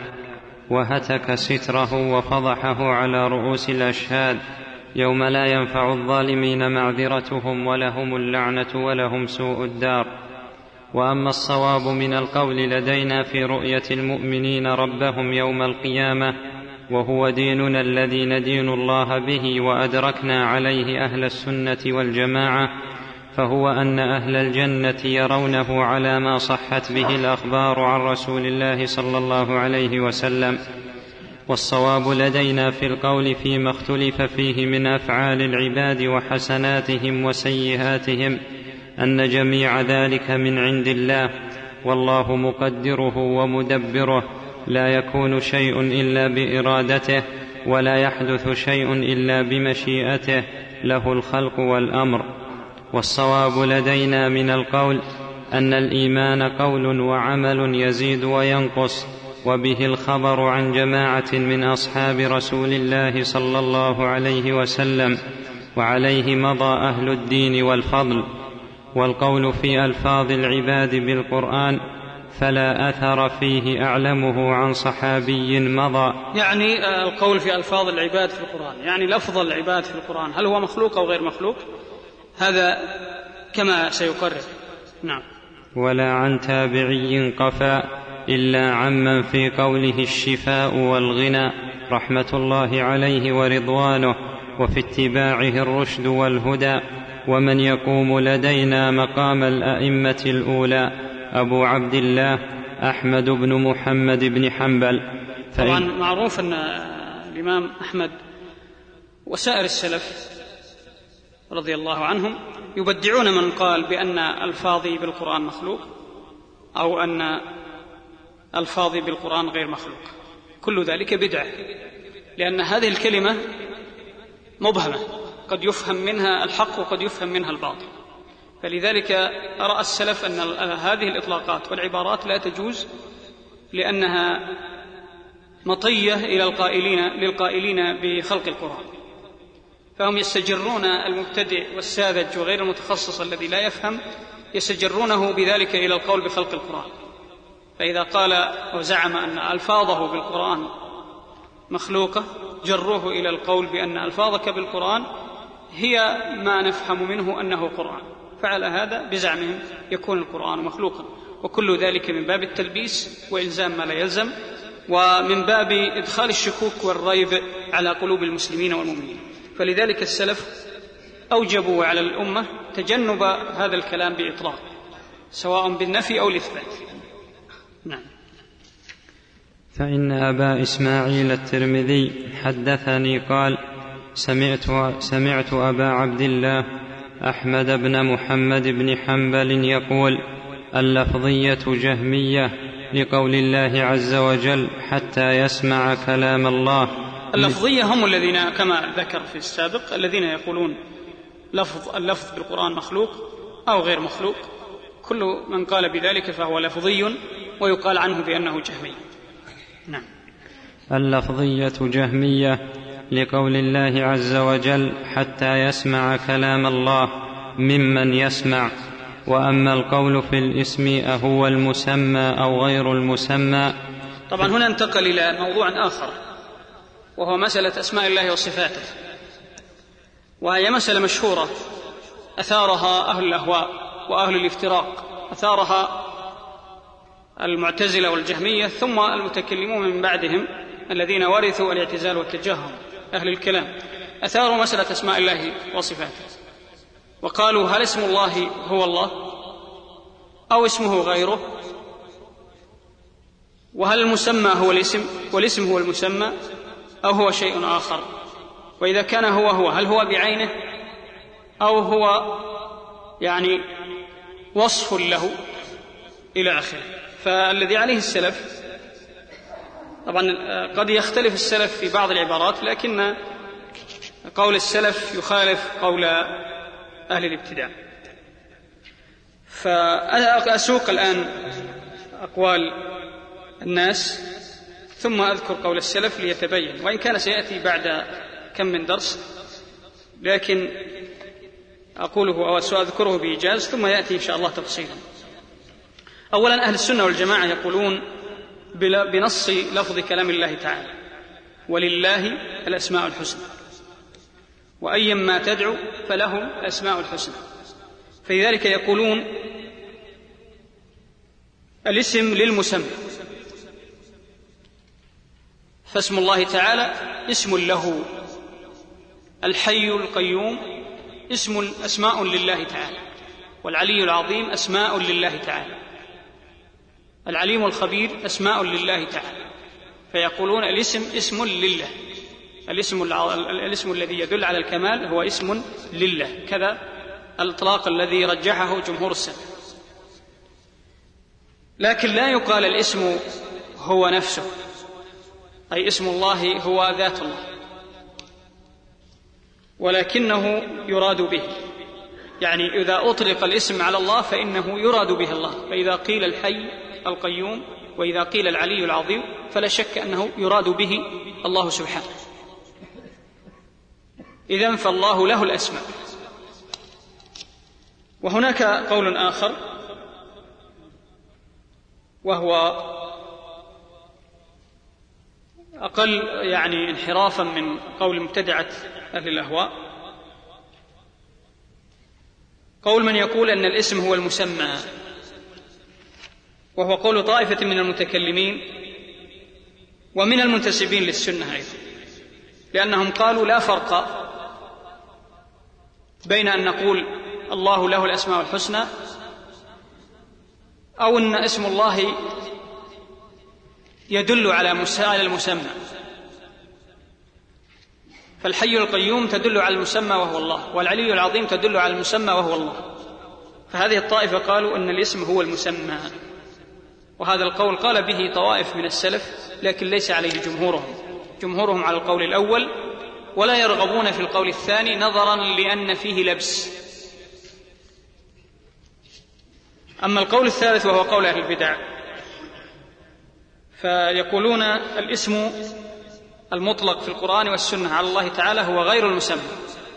وهتك ستره وفضحه على رؤوس الأشهاد يوم لا ينفع الظالمين معذرتهم ولهم اللعنة ولهم سوء الدار. وأما الصواب من القول لدينا في رؤية المؤمنين ربهم يوم القيامة، وهو ديننا الذي ندين الله به وأدركنا عليه أهل السنة والجماعة، فهو أن أهل الجنة يرونه على ما صحت به الأخبار عن رسول الله صلى الله عليه وسلم. والصواب لدينا في القول فيما اختلف فيه من أفعال العباد وحسناتهم وسيئاتهم أن جميع ذلك من عند الله، والله مقدره ومدبره، لا يكون شيء إلا بإرادته ولا يحدث شيء إلا بمشيئته، له الخلق والأمر. والصواب لدينا من القول أن الإيمان قول وعمل يزيد وينقص، وبه الخبر عن جماعة من أصحاب رسول الله صلى الله عليه وسلم، وعليه مضى أهل الدين والفضل. والقول في ألفاظ العباد بالقرآن فلا أثر فيه أعلمه عن صحابي مضى. يعني القول في ألفاظ العباد في القرآن، يعني لفظ العباد في القرآن هل هو مخلوق أو غير مخلوق، هذا كما سيقرر. نعم. ولا عن تابعي قفا إلا عمن في قوله الشفاء والغنى رحمة الله عليه ورضوانه، وفي اتباعه الرشد والهدى. ومن يقوم لدينا مقام الأئمة الأولى أبو عبد الله أحمد بن محمد بن حنبل. طبعا معروف أن الإمام أحمد وسائر السلف رضي الله عنهم يبدعون من قال بأن ألفاظي بالقرآن مخلوق أو أن ألفاظي بالقرآن غير مخلوق، كل ذلك بدعة، لأن هذه الكلمة مبهمة، قد يفهم منها الحق وقد يفهم منها الباطل. فلذلك رأى السلف أن هذه الإطلاقات والعبارات لا تجوز، لأنها مطية إلى القائلين للقائلين بخلق القرآن. فهم يستجرون المبتدئ والساذج وغير المتخصص الذي لا يفهم، يستجرونه بذلك إلى القول بخلق القرآن. فإذا قال وزعم أن ألفاظه بالقرآن مخلوقة جروه إلى القول بأن ألفاظك بالقرآن هي ما نفهم منه أنه قرآن، فعلى هذا بزعمهم يكون القرآن مخلوقا، وكل ذلك من باب التلبيس وإلزام ما لا يلزم، ومن باب إدخال الشكوك والريب على قلوب المسلمين والمؤمنين. فلذلك السلف أوجبوا على الأمة تجنب هذا الكلام بإطلاق، سواء بالنفي أو الإثبات. نعم. فإن أبا إسماعيل الترمذي حدثني قال: سمعت, سمعت أبا عبد الله أحمد بن محمد بن حنبل يقول: اللفظية جهمية لقول الله عز وجل حتى يسمع كلام الله. اللفظية هم الذين كما ذكر في السابق الذين يقولون لفظ اللفظ بالقرآن مخلوق أو غير مخلوق، كل من قال بذلك فهو لفظي ويقال عنه بأنه جهمي. نعم. اللفظية جهمية لقول الله عز وجل حتى يسمع كلام الله ممن يسمع. وأما القول في الاسم أهو المسمى أو غير المسمى. طبعا هنا انتقل إلى موضوع آخر، وهو مسألة أسماء الله وصفاته، وهي مسألة مشهورة أثارها أهل الأهواء وأهل الافتراق، أثارها المعتزلة والجهمية ثم المتكلمون من بعدهم الذين ورثوا الاعتزال والتجهم أهل الكلام، أثاروا مسألة أسماء الله وصفاته، وقالوا: هل اسم الله هو الله أو اسمه غيره؟ وهل المسمى هو الاسم والاسم هو المسمى أو هو شيء آخر؟ وإذا كان هو هو هل هو بعينه أو هو يعني وصف له إلى آخره؟ فالذي عليه السلف، طبعا قد يختلف السلف في بعض العبارات، لكن قول السلف يخالف قول أهل الابتداع. فأسوق الآن أقوال الناس ثم أذكر قول السلف ليتبين، وإن كان سيأتي بعد كم من درس، لكن أقوله أو سأذكره بإيجاز ثم يأتي إن شاء الله تفصيلا. أولا، أهل السنة والجماعة يقولون بنص لفظ كلام الله تعالى: ولله الأسماء الحسنى، وأيا ما تدعو فله الأسماء الحسنى. فلذلك يقولون الاسم للمسمى، فاسم الله تعالى اسم له، الحي القيوم اسم أسماء لله تعالى، والعلي العظيم أسماء لله تعالى، العليم الخبير أسماء لله تعالى. فيقولون الاسم اسم لله، الاسم, الاسم الذي يدل على الكمال هو اسم لله، كذا الإطلاق الذي رجحه جمهور السلف. لكن لا يقال الاسم هو نفسه، أي اسم الله هو ذات الله، ولكنه يراد به، يعني إذا أطلق الاسم على الله فإنه يراد به الله. فإذا قيل الحي القيوم وإذا قيل العلي العظيم فلا شك أنه يراد به الله سبحانه. إذن فالله له الأسماء. وهناك قول آخر وهو أقل يعني انحرافا من قول مبتدعة أهل الأهواء، قول من يقول أن الاسم هو المسمى، وهو قول طائفة من المتكلمين ومن المنتسبين للسنة أيضا، لأنهم قالوا لا فرق بين أن نقول الله له الأسماء الحسنى أو أن اسم الله يدل على المسمى. فالحي القيوم تدل على المسمى وهو الله، والعلي العظيم تدل على المسمى وهو الله. فهذه الطائفة قالوا أن الاسم هو المسمى، وهذا القول قال به طوائف من السلف، لكن ليس عليه جمهورهم، جمهورهم على القول الأول، ولا يرغبون في القول الثاني نظرا لأن فيه لبس. أما القول الثالث وهو قول أهل البدع، فيقولون الاسم المطلق في القرآن والسنة على الله تعالى هو غير المسمى،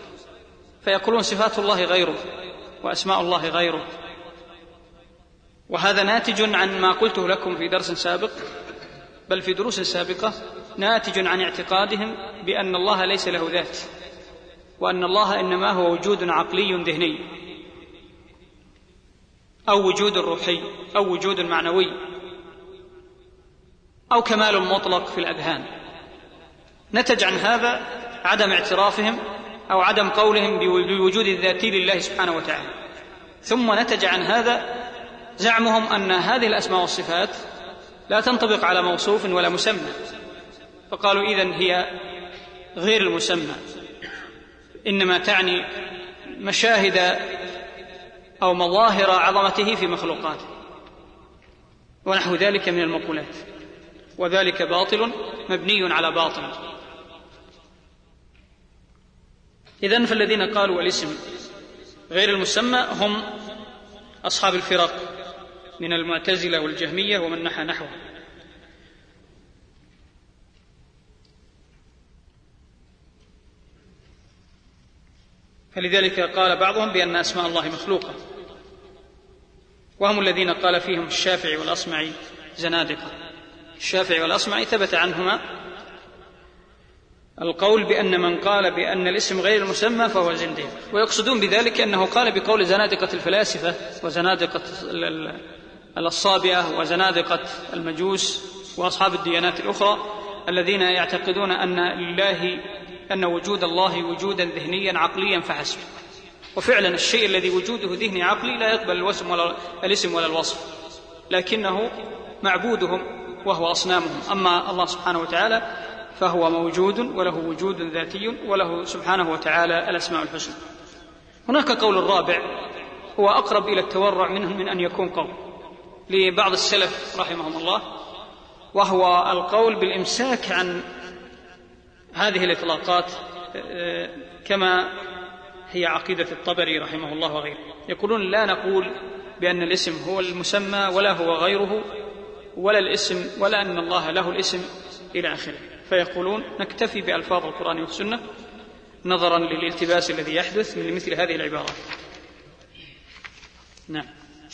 فيقولون صفات الله غيره وأسماء الله غيره، وهذا ناتج عن ما قلته لكم في درس سابق، بل في دروس سابقة، ناتج عن اعتقادهم بأن الله ليس له ذات، وأن الله إنما هو وجود عقلي ذهني، أو وجود روحي، أو وجود معنوي، أو كمال مطلق في الأذهان. نتج عن هذا عدم اعترافهم أو عدم قولهم بوجود الذاتي لله سبحانه وتعالى. ثم نتج عن هذا زعمهم أن هذه الأسماء والصفات لا تنطبق على موصوف ولا مسمى، فقالوا إذن هي غير المسمى، إنما تعني مشاهد أو مظاهر عظمته في مخلوقاته ونحو ذلك من المقولات، وذلك باطل مبني على باطل. إذن فالذين قالوا الاسم غير المسمى هم أصحاب الفرق من المعتزلة والجهمية ومن نحى نحوه. فلذلك قال بعضهم بأن أسماء الله مخلوقة، وهم الذين قال فيهم الشافعي والأصمعي زنادقة. الشافعي والأصمعي ثبت عنهما القول بأن من قال بأن الاسم غير المسمى فهو زنديق، ويقصدون بذلك أنه قال بقول زنادقة الفلاسفة وزنادقة الصابئة وزنادقة المجوس وأصحاب الديانات الأخرى الذين يعتقدون أن لله أن وجود الله وجودا ذهنيا عقليا فحسب. وفعلا الشيء الذي وجوده ذهني عقلي لا يقبل الاسم ولا, الاسم ولا الوصف، لكنه معبودهم وهو أصنامهم. أما الله سبحانه وتعالى فهو موجود وله وجود ذاتي وله سبحانه وتعالى الأسماء الحسنى. هناك قول الرابع هو أقرب إلى التورع منهم من أن يكون قول لبعض السلف رحمهم الله، وهو القول بالإمساك عن هذه الإطلاقات كما هي عقيدة الطبري رحمه الله وغيره. يقولون لا نقول بأن الاسم هو المسمى ولا هو غيره ولا الاسم ولا أن الله له الاسم إلى آخره، فيقولون نكتفي بألفاظ القرآن والسنة نظرا للالتباس الذي يحدث من مثل هذه العبارات. نعم.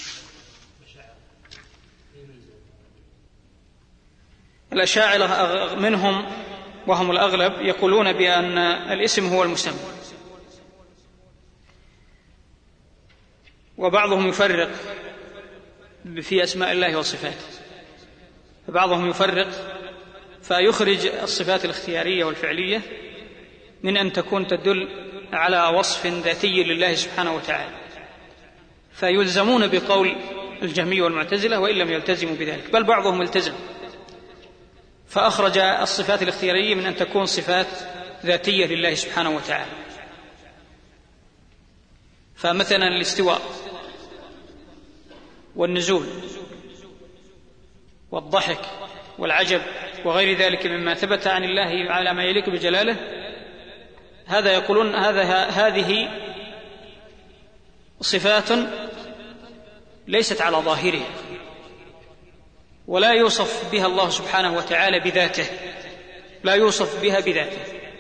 الأشاعرة منهم وهم الأغلب يقولون بأن الاسم هو المسمى، وبعضهم يفرق في أسماء الله وصفاته، فبعضهم يفرق فيخرج الصفات الاختيارية والفعلية من أن تكون تدل على وصف ذاتي لله سبحانه وتعالى، فيلزمون بقول الجهمية والمعتزلة وإن لم يلتزموا بذلك، بل بعضهم التزم فأخرج الصفات الاختيارية من أن تكون صفات ذاتية لله سبحانه وتعالى. فمثلا الاستواء والنزول والضحك والعجب وغير ذلك مما ثبت عن الله على ما يليق بجلاله، هذا يقولون هذا هذه صفات ليست على ظاهرها ولا يوصف بها الله سبحانه وتعالى بذاته، لا يوصف بها بذاته،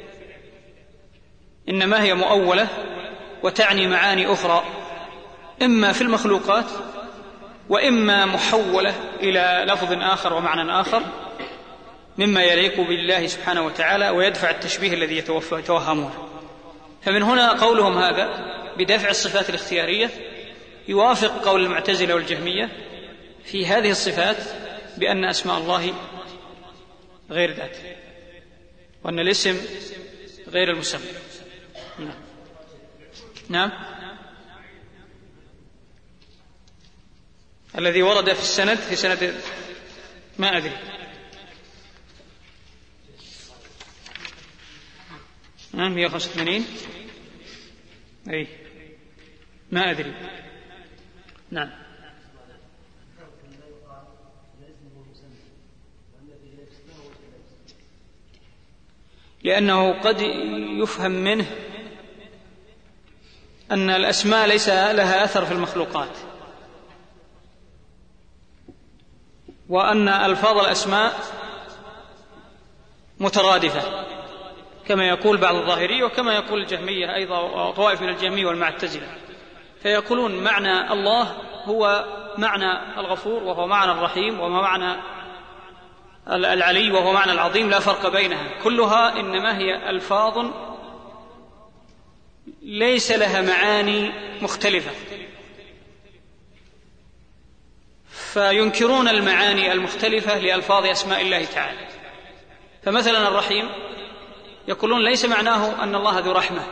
إنما هي مؤولة وتعني معاني أخرى إما في المخلوقات وإما محولة إلى لفظ آخر ومعنى آخر مما يليق بالله سبحانه وتعالى ويدفع التشبيه الذي يتوهمونه. فمن هنا قولهم هذا بدفع الصفات الاختيارية يوافق قول المعتزلة والجهمية في هذه الصفات بأن أسماء الله غير ذاته وأن الاسم غير المسمى. نعم. نعم. الذي ورد في السند في سند ما أدري نعم مئة وخمسة وثمانين أي ما أدري. نعم. لأنه قد يفهم منه أن الأسماء ليس لها أثر في المخلوقات، وأن ألفاظ الأسماء مترادفة كما يقول بعض الظاهرية وكما يقول الجهمية أيضا وطوائف من الجهمية والمعتزلة، فيقولون معنى الله هو معنى الغفور وهو معنى الرحيم وهو معنى العلي وهو معنى العظيم، لا فرق بينها، كلها إنما هي ألفاظ ليس لها معاني مختلفة، فينكرون المعاني المختلفة لألفاظ أسماء الله تعالى. فمثلا الرحيم يقولون ليس معناه أن الله ذو رحمة،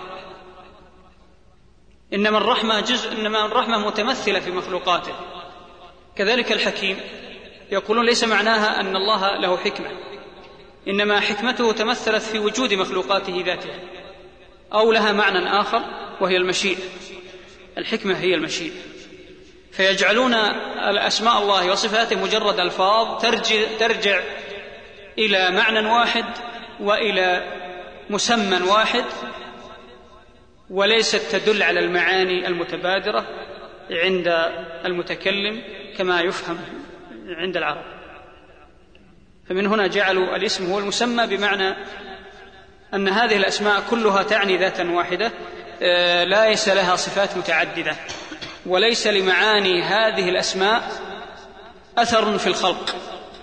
إنما الرحمة جزء، إنما الرحمة متمثلة في مخلوقاته. كذلك الحكيم يقولون ليس معناها أن الله له حكمة، إنما حكمته تمثلت في وجود مخلوقاته ذاتها، أو لها معنى آخر وهي المشيئة، الحكمة هي المشيئة. فيجعلون الأسماء الله وصفاته مجرد ألفاظ ترجع, ترجع إلى معنى واحد وإلى مسمى واحد، وليست تدل على المعاني المتبادرة عند المتكلم كما يفهم عند العرب. فمن هنا جعلوا الاسم هو المسمى، بمعنى أن هذه الأسماء كلها تعني ذاتا واحدة ليس لها صفات متعددة، وليس لمعاني هذه الأسماء أثر في الخلق،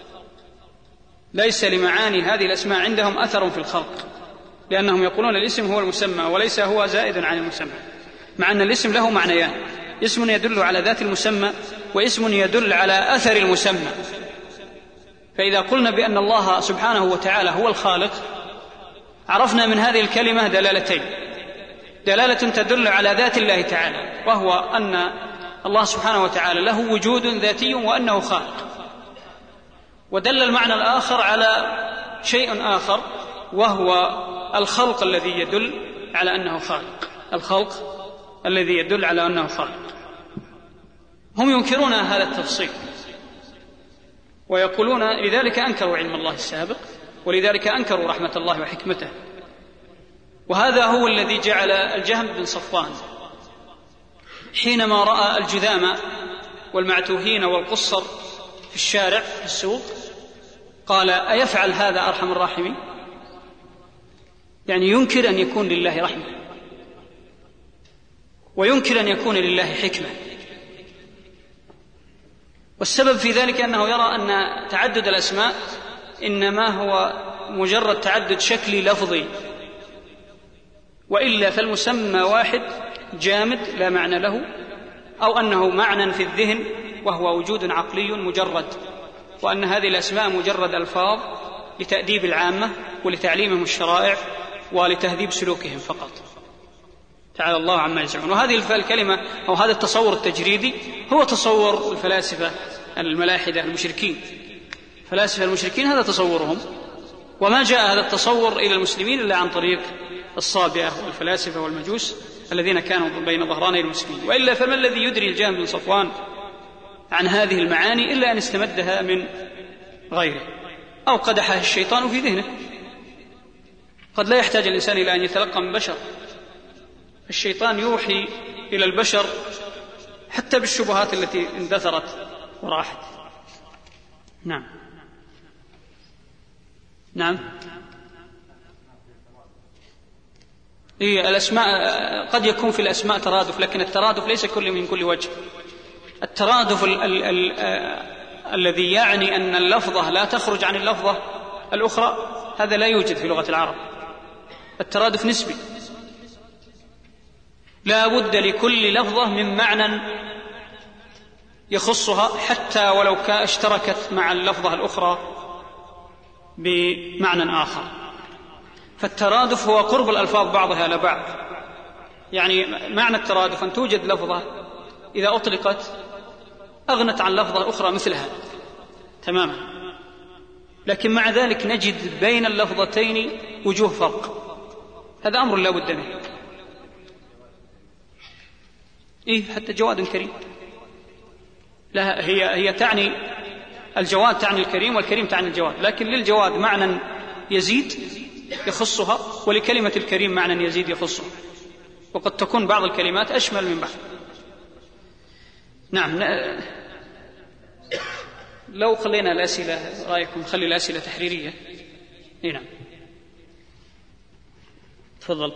ليس لمعاني هذه الأسماء عندهم أثر في الخلق، لأنهم يقولون الاسم هو المسمى وليس هو زائد عن المسمى، مع أن الاسم له معنيان، اسم يدل على ذات المسمى واسم يدل على أثر المسمى. فإذا قلنا بأن الله سبحانه وتعالى هو الخالق، عرفنا من هذه الكلمة دلالتين: دلالة تدل على ذات الله تعالى، وهو أن الله سبحانه وتعالى له وجود ذاتي وأنه خالق، ودل المعنى الآخر على شيء آخر وهو الخلق الذي يدل على أنه خالق، الخلق الذي يدل على أنه خالق. هم ينكرون هذا التفصيل ويقولون لذلك أنكروا علم الله السابق، ولذلك أنكروا رحمة الله وحكمته. وهذا هو الذي جعل الجهم بن صفوان حينما رأى الجذام والمعتوهين والقصر في الشارع في السوق قال: أيفعل هذا أرحم الراحمين؟ يعني ينكر أن يكون لله رحمة، وينكر أن يكون لله حكمة. والسبب في ذلك أنه يرى أن تعدد الأسماء إنما هو مجرد تعدد شكلي لفظي، وإلا فالمسمى واحد جامد لا معنى له، أو أنه معنى في الذهن وهو وجود عقلي مجرد، وأن هذه الأسماء مجرد ألفاظ لتأديب العامة ولتعليمهم الشرائع ولتهذيب سلوكهم فقط. تعالى الله عما يزعمون. وهذه الكلمة أو هذا التصور التجريدي هو تصور الفلاسفة الملاحدة المشركين. الفلاسفة المشركين هذا تصورهم، وما جاء هذا التصور إلى المسلمين إلا عن طريق الصابئة والفلاسفة والمجوس الذين كانوا بين ظهراني المسلمين، وإلا فما الذي يدري الجهم بن صفوان عن هذه المعاني إلا أن استمدها من غيره أو قدحها الشيطان في ذهنه. قد لا يحتاج الإنسان إلى أن يتلقى من بشر، الشيطان يوحي إلى البشر حتى بالشبهات التي اندثرت وراحت. نعم نعم إيه الأسماء قد يكون في الأسماء ترادف، لكن الترادف ليس كل من كل وجه. الترادف ال ال ال الذي يعني أن اللفظة لا تخرج عن اللفظة الأخرى هذا لا يوجد في لغة العرب. الترادف نسبي، لا بد لكل لفظة من معنى يخصها حتى ولو اشتركت مع اللفظة الأخرى بمعنى آخر. فالترادف هو قرب الألفاظ بعضها إلى بعض. يعني معنى الترادف أن توجد لفظة إذا أطلقت أغنت عن لفظة أخرى مثلها تماما، لكن مع ذلك نجد بين اللفظتين وجوه فرق. هذا أمر لا بد منه. إيه حتى جواد كريم، لا هي هي تعني الجواد تعني الكريم، والكريم تعني الجواد، لكن للجواد معنى يزيد يخصها، ولكلمة الكريم معنى يزيد يخصها، وقد تكون بعض الكلمات أشمل من بعض. نعم لو خلينا الأسئلة رأيكم خلي الأسئلة تحريرية. نعم تفضل.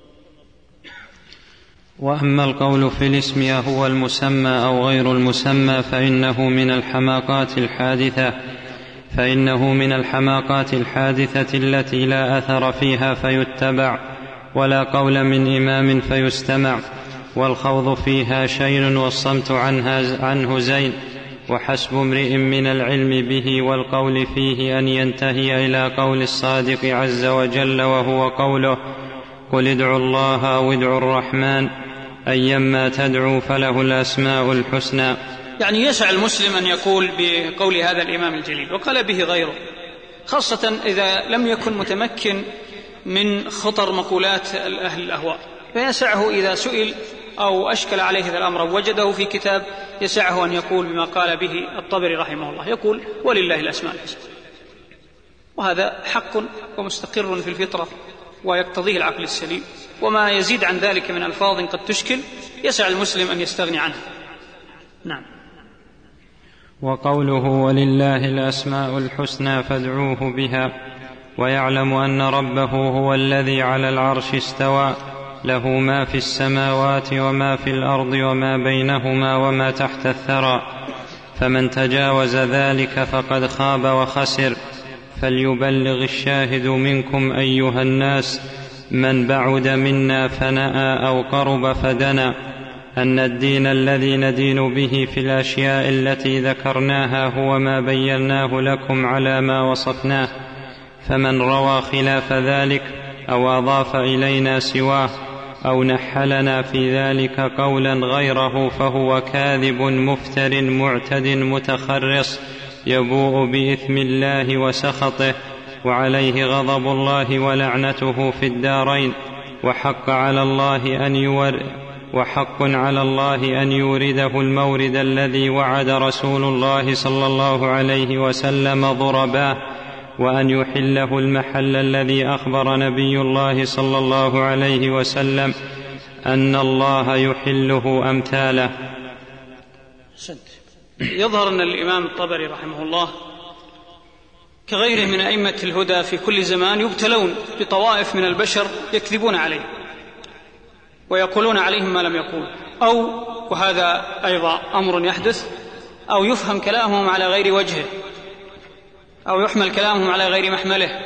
وأما القول في الاسم هو المسمى أو غير المسمى فإنه من الحماقات الحادثة فإنه من الحماقات الحادثة التي لا أثر فيها فيتبع ولا قول من إمام فيستمع، والخوض فيها شين والصمت عنها عنه زين، وحسب امرئ من العلم به والقول فيه أن ينتهي إلى قول الصادق عز وجل، وهو قوله: قل ادعوا الله أو ادعوا الرحمن أيما تدعوا فله الأسماء الحسنى. يعني يسع المسلم أن يقول بقول هذا الإمام الجليل، وقال به غيره، خاصة إذا لم يكن متمكن من خطر مقولات أهل الأهواء، فيسعه إذا سئل أو أشكل عليه هذا الأمر وجده في كتاب يسعه أن يقول بما قال به الطبري رحمه الله، يقول: ولله الأسماء الحسنى. وهذا حق ومستقر في الفطرة ويقتضيه العقل السليم، وما يزيد عن ذلك من ألفاظ قد تشكل يسع المسلم أن يستغني عنها. نعم. وقوله: ولله الأسماء الحسنى فادعوه بها، ويعلم أن ربه هو الذي على العرش استوى، له ما في السماوات وما في الأرض وما بينهما وما تحت الثرى، فمن تجاوز ذلك فقد خاب وخسر. فليبلغ الشاهد منكم أيها الناس من بعد منا فنأى أو قرب فدنا أن الدين الذي ندين به في الأشياء التي ذكرناها هو ما بيناه لكم على ما وصفناه، فمن روى خلاف ذلك أو أضاف إلينا سواه أو نحلنا في ذلك قولا غيره فهو كاذب مفتر معتد متخرص يبوء بإثم الله وسخطه، وعليه غضب الله ولعنته في الدارين، وحق على الله أن يور وحق على الله أن يورده المورد الذي وعد رسول الله صلى الله عليه وسلم ضرباه، وأن يحله المحل الذي أخبر نبي الله صلى الله عليه وسلم أن الله يحله أمثاله. يظهر أن الإمام الطبري رحمه الله كغيره من أئمة الهدى في كل زمان يبتلون بطوائف من البشر يكذبون عليه ويقولون عليهم ما لم يقول، أو وهذا أيضا أمر يحدث، أو يفهم كلامهم على غير وجهه، أو يحمل كلامهم على غير محمله،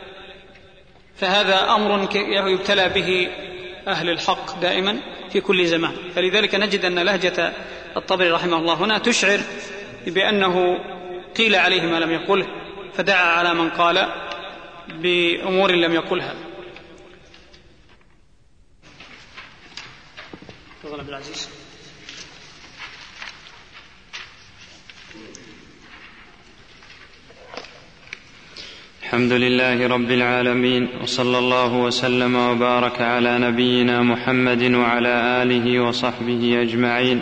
فهذا أمر يبتلى به أهل الحق دائما في كل زمان. فلذلك نجد أن لهجة الطبري رحمه الله هنا تشعر بأنه قيل عليه ما لم يقله، فدعا على من قال بأمور لم يقلها. تفضل عبد العزيز. الحمد لله رب العالمين، وصلى الله وسلم وبارك على نبينا محمد وعلى آله وصحبه أجمعين.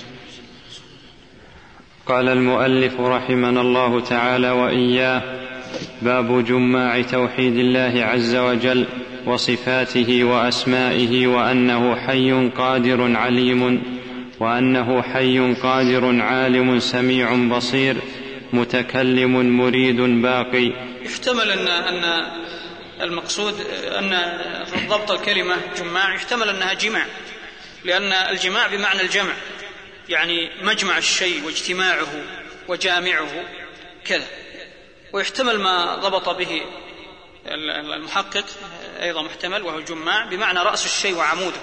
قال المؤلف رحمنا الله تعالى وإياه: باب جماع توحيد الله عز وجل وصفاته وأسمائه، وأنه حي قادر عليم وأنه حي قادر عالم سميع بصير متكلم مريد باقي. يحتمل أن أن المقصود أن ضبط الكلمة جماع يحتمل أنها جماع، لأن الجماع بمعنى الجمع، يعني مجمع الشيء واجتماعه وجامعه كذا. ويحتمل ما ضبط به المحقق أيضا محتمل، وهو جماع بمعنى رأس الشيء وعموده.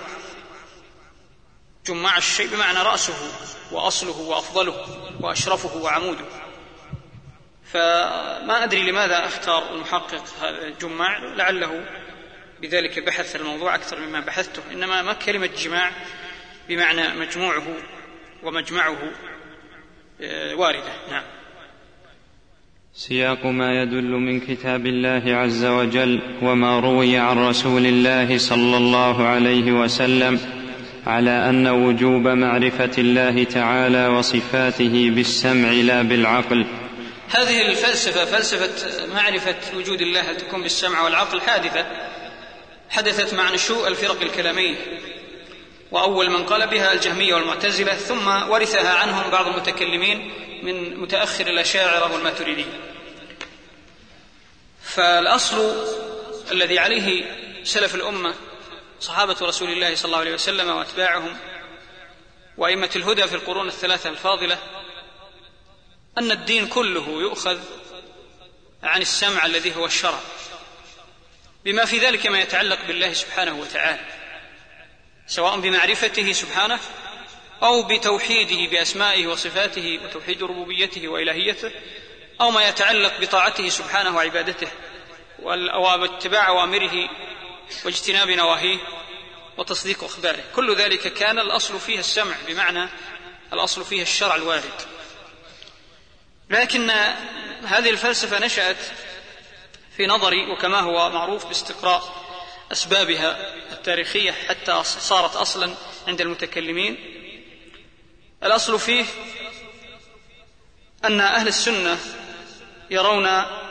جماع الشيء بمعنى رأسه وأصله وأفضله وأشرفه وعموده. فما أدري لماذا اختار المحقق هذا الجماع، لعله بذلك بحث الموضوع أكثر مما بحثته، إنما ما كلمة جماع بمعنى مجموعه ومجمعه واردة. نعم. سياق ما يدل من كتاب الله عز وجل وما روي عن رسول الله صلى الله عليه وسلم على أن وجوب معرفة الله تعالى وصفاته بالسمع لا بالعقل. هذه الفلسفة، فلسفة معرفة وجود الله هل تكون بالسمع والعقل، حادثة حدثت مع نشوء الفرق الكلامية، وأول من قال بها الجهمية والمعتزلة، ثم ورثها عنهم بعض المتكلمين من متأخر الأشاعرة والماتريدية. فالأصل الذي عليه سلف الأمة صحابة رسول الله صلى الله عليه وسلم وأتباعهم وأئمة الهدى في القرون الثلاثة الفاضلة أن الدين كله يؤخذ عن السمع الذي هو الشرع، بما في ذلك ما يتعلق بالله سبحانه وتعالى، سواء بمعرفته سبحانه أو بتوحيده بأسمائه وصفاته وتوحيد ربوبيته وإلهيته، أو ما يتعلق بطاعته سبحانه وعبادته واتباع أوامره واجتناب نواهيه وتصديق أخباره. كل ذلك كان الأصل فيها السمع، بمعنى الأصل فيها الشرع الوارد. لكن هذه الفلسفة نشأت في نظري، وكما هو معروف باستقراء أسبابها التاريخية حتى صارت أصلا عند المتكلمين، الأصل فيه أن أهل السنة يرون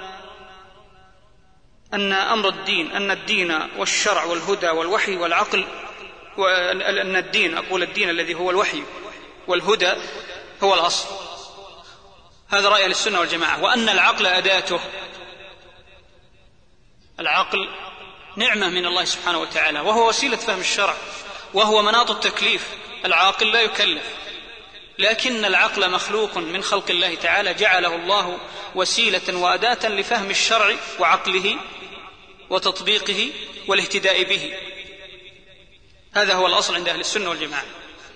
أن أمر الدين أن الدين والشرع والهدى والوحي والعقل، وأن الدين أقول الدين الذي هو الوحي والهدى هو الأصل. هذا رأي أهل السنة والجماعة. وأن العقل أداته، العقل نعمة من الله سبحانه وتعالى، وهو وسيلة فهم الشرع، وهو مناط التكليف. العاقل لا يكلف، لكن العقل مخلوق من خلق الله تعالى، جعله الله وسيلة وأداة لفهم الشرع وعقله وتطبيقه والاهتداء به. هذا هو الأصل عند أهل السنة والجماعة.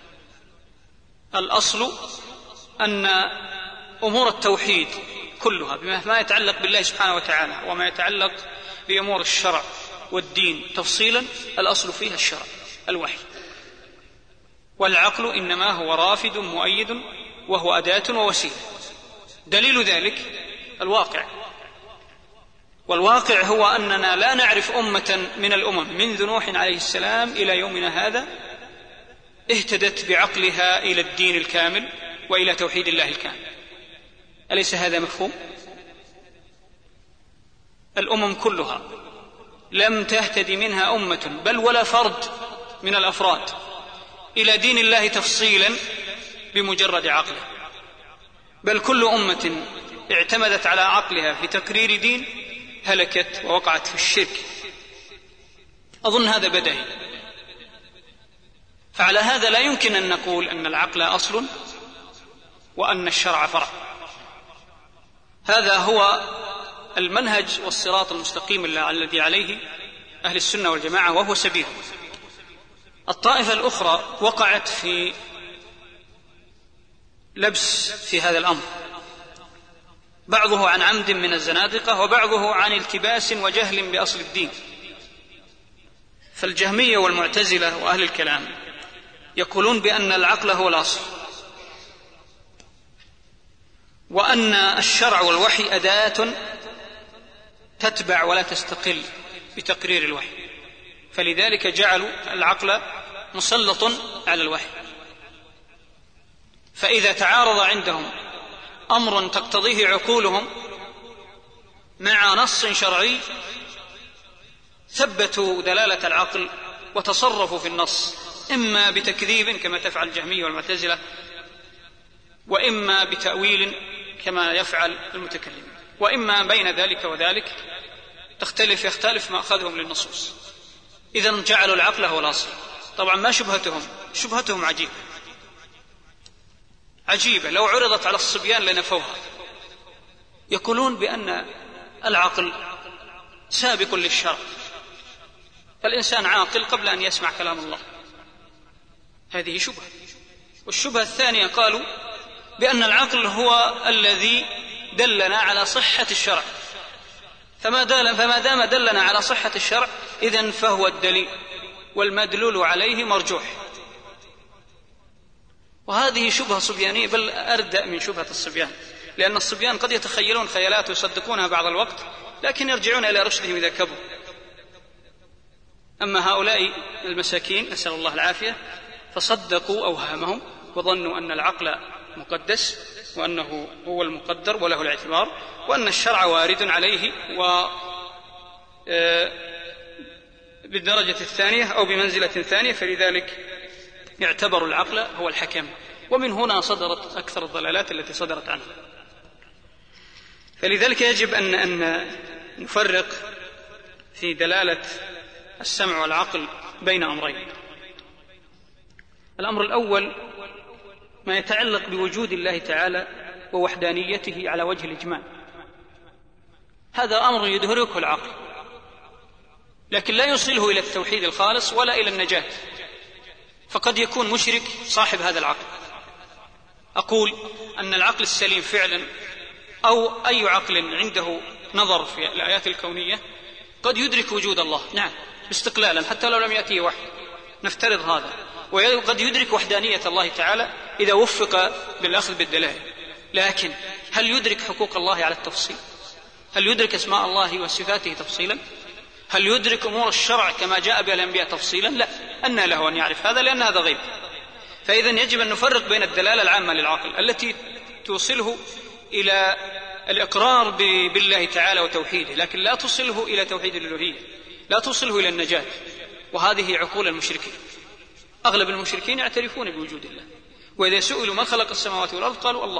الأصل أن أمور التوحيد كلها بما يتعلق بالله سبحانه وتعالى وما يتعلق بأمور الشرع والدين تفصيلا، الأصل فيها الشرع الوحي، والعقل إنما هو رافد مؤيد وهو أداة ووسيلة. دليل ذلك الواقع، والواقع هو أننا لا نعرف أمة من الأمم منذ نوح عليه السلام إلى يومنا هذا اهتدت بعقلها إلى الدين الكامل وإلى توحيد الله الكامل. أليس هذا مفهوم؟ الأمم كلها لم تهتدي منها أمة بل ولا فرد من الأفراد إلى دين الله تفصيلا بمجرد عقله، بل كل أمة اعتمدت على عقلها في تقرير دين هلكت ووقعت في الشرك. أظن هذا بديهي. فعلى هذا لا يمكن أن نقول أن العقل أصل وأن الشرع فرع. هذا هو المنهج والصراط المستقيم الذي عليه أهل السنة والجماعة، وهو سبيل. الطائفة الأخرى وقعت في لبس في هذا الأمر، بعضه عن عمد من الزنادقة وبعضه عن التباس وجهل بأصل الدين. فالجهمية والمعتزلة وأهل الكلام يقولون بأن العقل هو الأصل، وأن الشرع والوحي أداة تتبع ولا تستقل بتقرير الوحي، فلذلك جعلوا العقل مسلط على الوحي. فإذا تعارض عندهم أمر تقتضيه عقولهم مع نص شرعي ثبتوا دلالة العقل وتصرفوا في النص، إما بتكذيب كما تفعل الجهمية والمعتزلة، وإما بتأويل كما يفعل المتكلمين، وإما بين ذلك وذلك تختلف يختلف مأخذهم للنصوص. إذن جعلوا العقل هو الأصل. طبعا ما شبهتهم؟ شبهتهم عجيبة عجيبة لو عرضت على الصبيان لنفوها. يقولون بأن العقل سابق للشرع، فالإنسان عاقل قبل أن يسمع كلام الله. هذه شبهة. والشبهة الثانية قالوا بأن العقل هو الذي دلنا على صحة الشرع، فما دام فما دام دلنا على صحة الشرع إذن فهو الدليل، والمدلول عليه مرجوح. وهذه شبهة صبيانية، بل أردأ من شبهة الصبيان، لأن الصبيان قد يتخيلون خيالات ويصدقونها بعض الوقت، لكن يرجعون إلى رشدهم إذا كبروا. أما هؤلاء المساكين نسأل الله العافية فصدقوا أوهامهم وظنوا أن العقل مقدس، وأنه هو المقدر وله الاعتبار، وأن الشرع وارد عليه و بالدرجة الثانية أو بمنزلة ثانية، فلذلك يعتبر العقل هو الحكم. ومن هنا صدرت أكثر الضلالات التي صدرت عنه. فلذلك يجب أن, أن نفرق في دلالة السمع والعقل بين أمرين. الأمر الأول ما يتعلق بوجود الله تعالى ووحدانيته على وجه الإجمال، هذا أمر يدهركه العقل، لكن لا يوصله إلى التوحيد الخالص ولا إلى النجاة، فقد يكون مشرك صاحب هذا العقل. أقول أن العقل السليم فعلا أو أي عقل عنده نظر في الآيات الكونية قد يدرك وجود الله، نعم، استقلالا حتى لو لم يأتيه وحي، نفترض هذا، وقد يدرك وحدانية الله تعالى إذا وفق بالأخذ بالدلائل. لكن هل يدرك حقوق الله على التفصيل؟ هل يدرك أسماء الله وصفاته تفصيلا؟ هل يدرك أمور الشرع كما جاء بها الأنبياء تفصيلا؟ لا، أن له أن يعرف هذا، لأن هذا غيب. فإذا يجب أن نفرق بين الدلالة العامة للعقل التي توصله إلى الإقرار بالله تعالى وتوحيده، لكن لا توصله إلى توحيد الألوهية، لا توصله إلى النجاة، وهذه عقول المشركين. أغلب المشركين يعترفون بوجود الله، وإذا سئلوا ما خلق السماوات والأرض قالوا الله،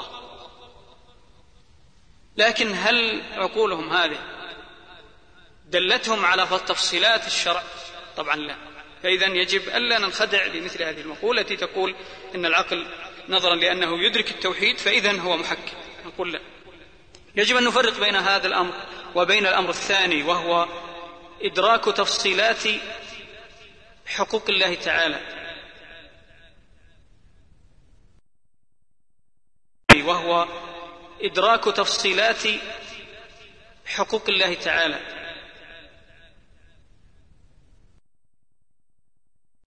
لكن هل عقولهم هذه دلتهم على تفصيلات الشرع؟ طبعا لا. فإذا يجب ألا ننخدع بمثل هذه المقولة التي تقول إن العقل نظرا لأنه يدرك التوحيد فإذا هو محكم. نقول لا، يجب أن نفرق بين هذا الأمر وبين الأمر الثاني، وهو إدراك تفصيلات حقوق الله تعالى، وهو إدراك تفصيلات حقوق الله تعالى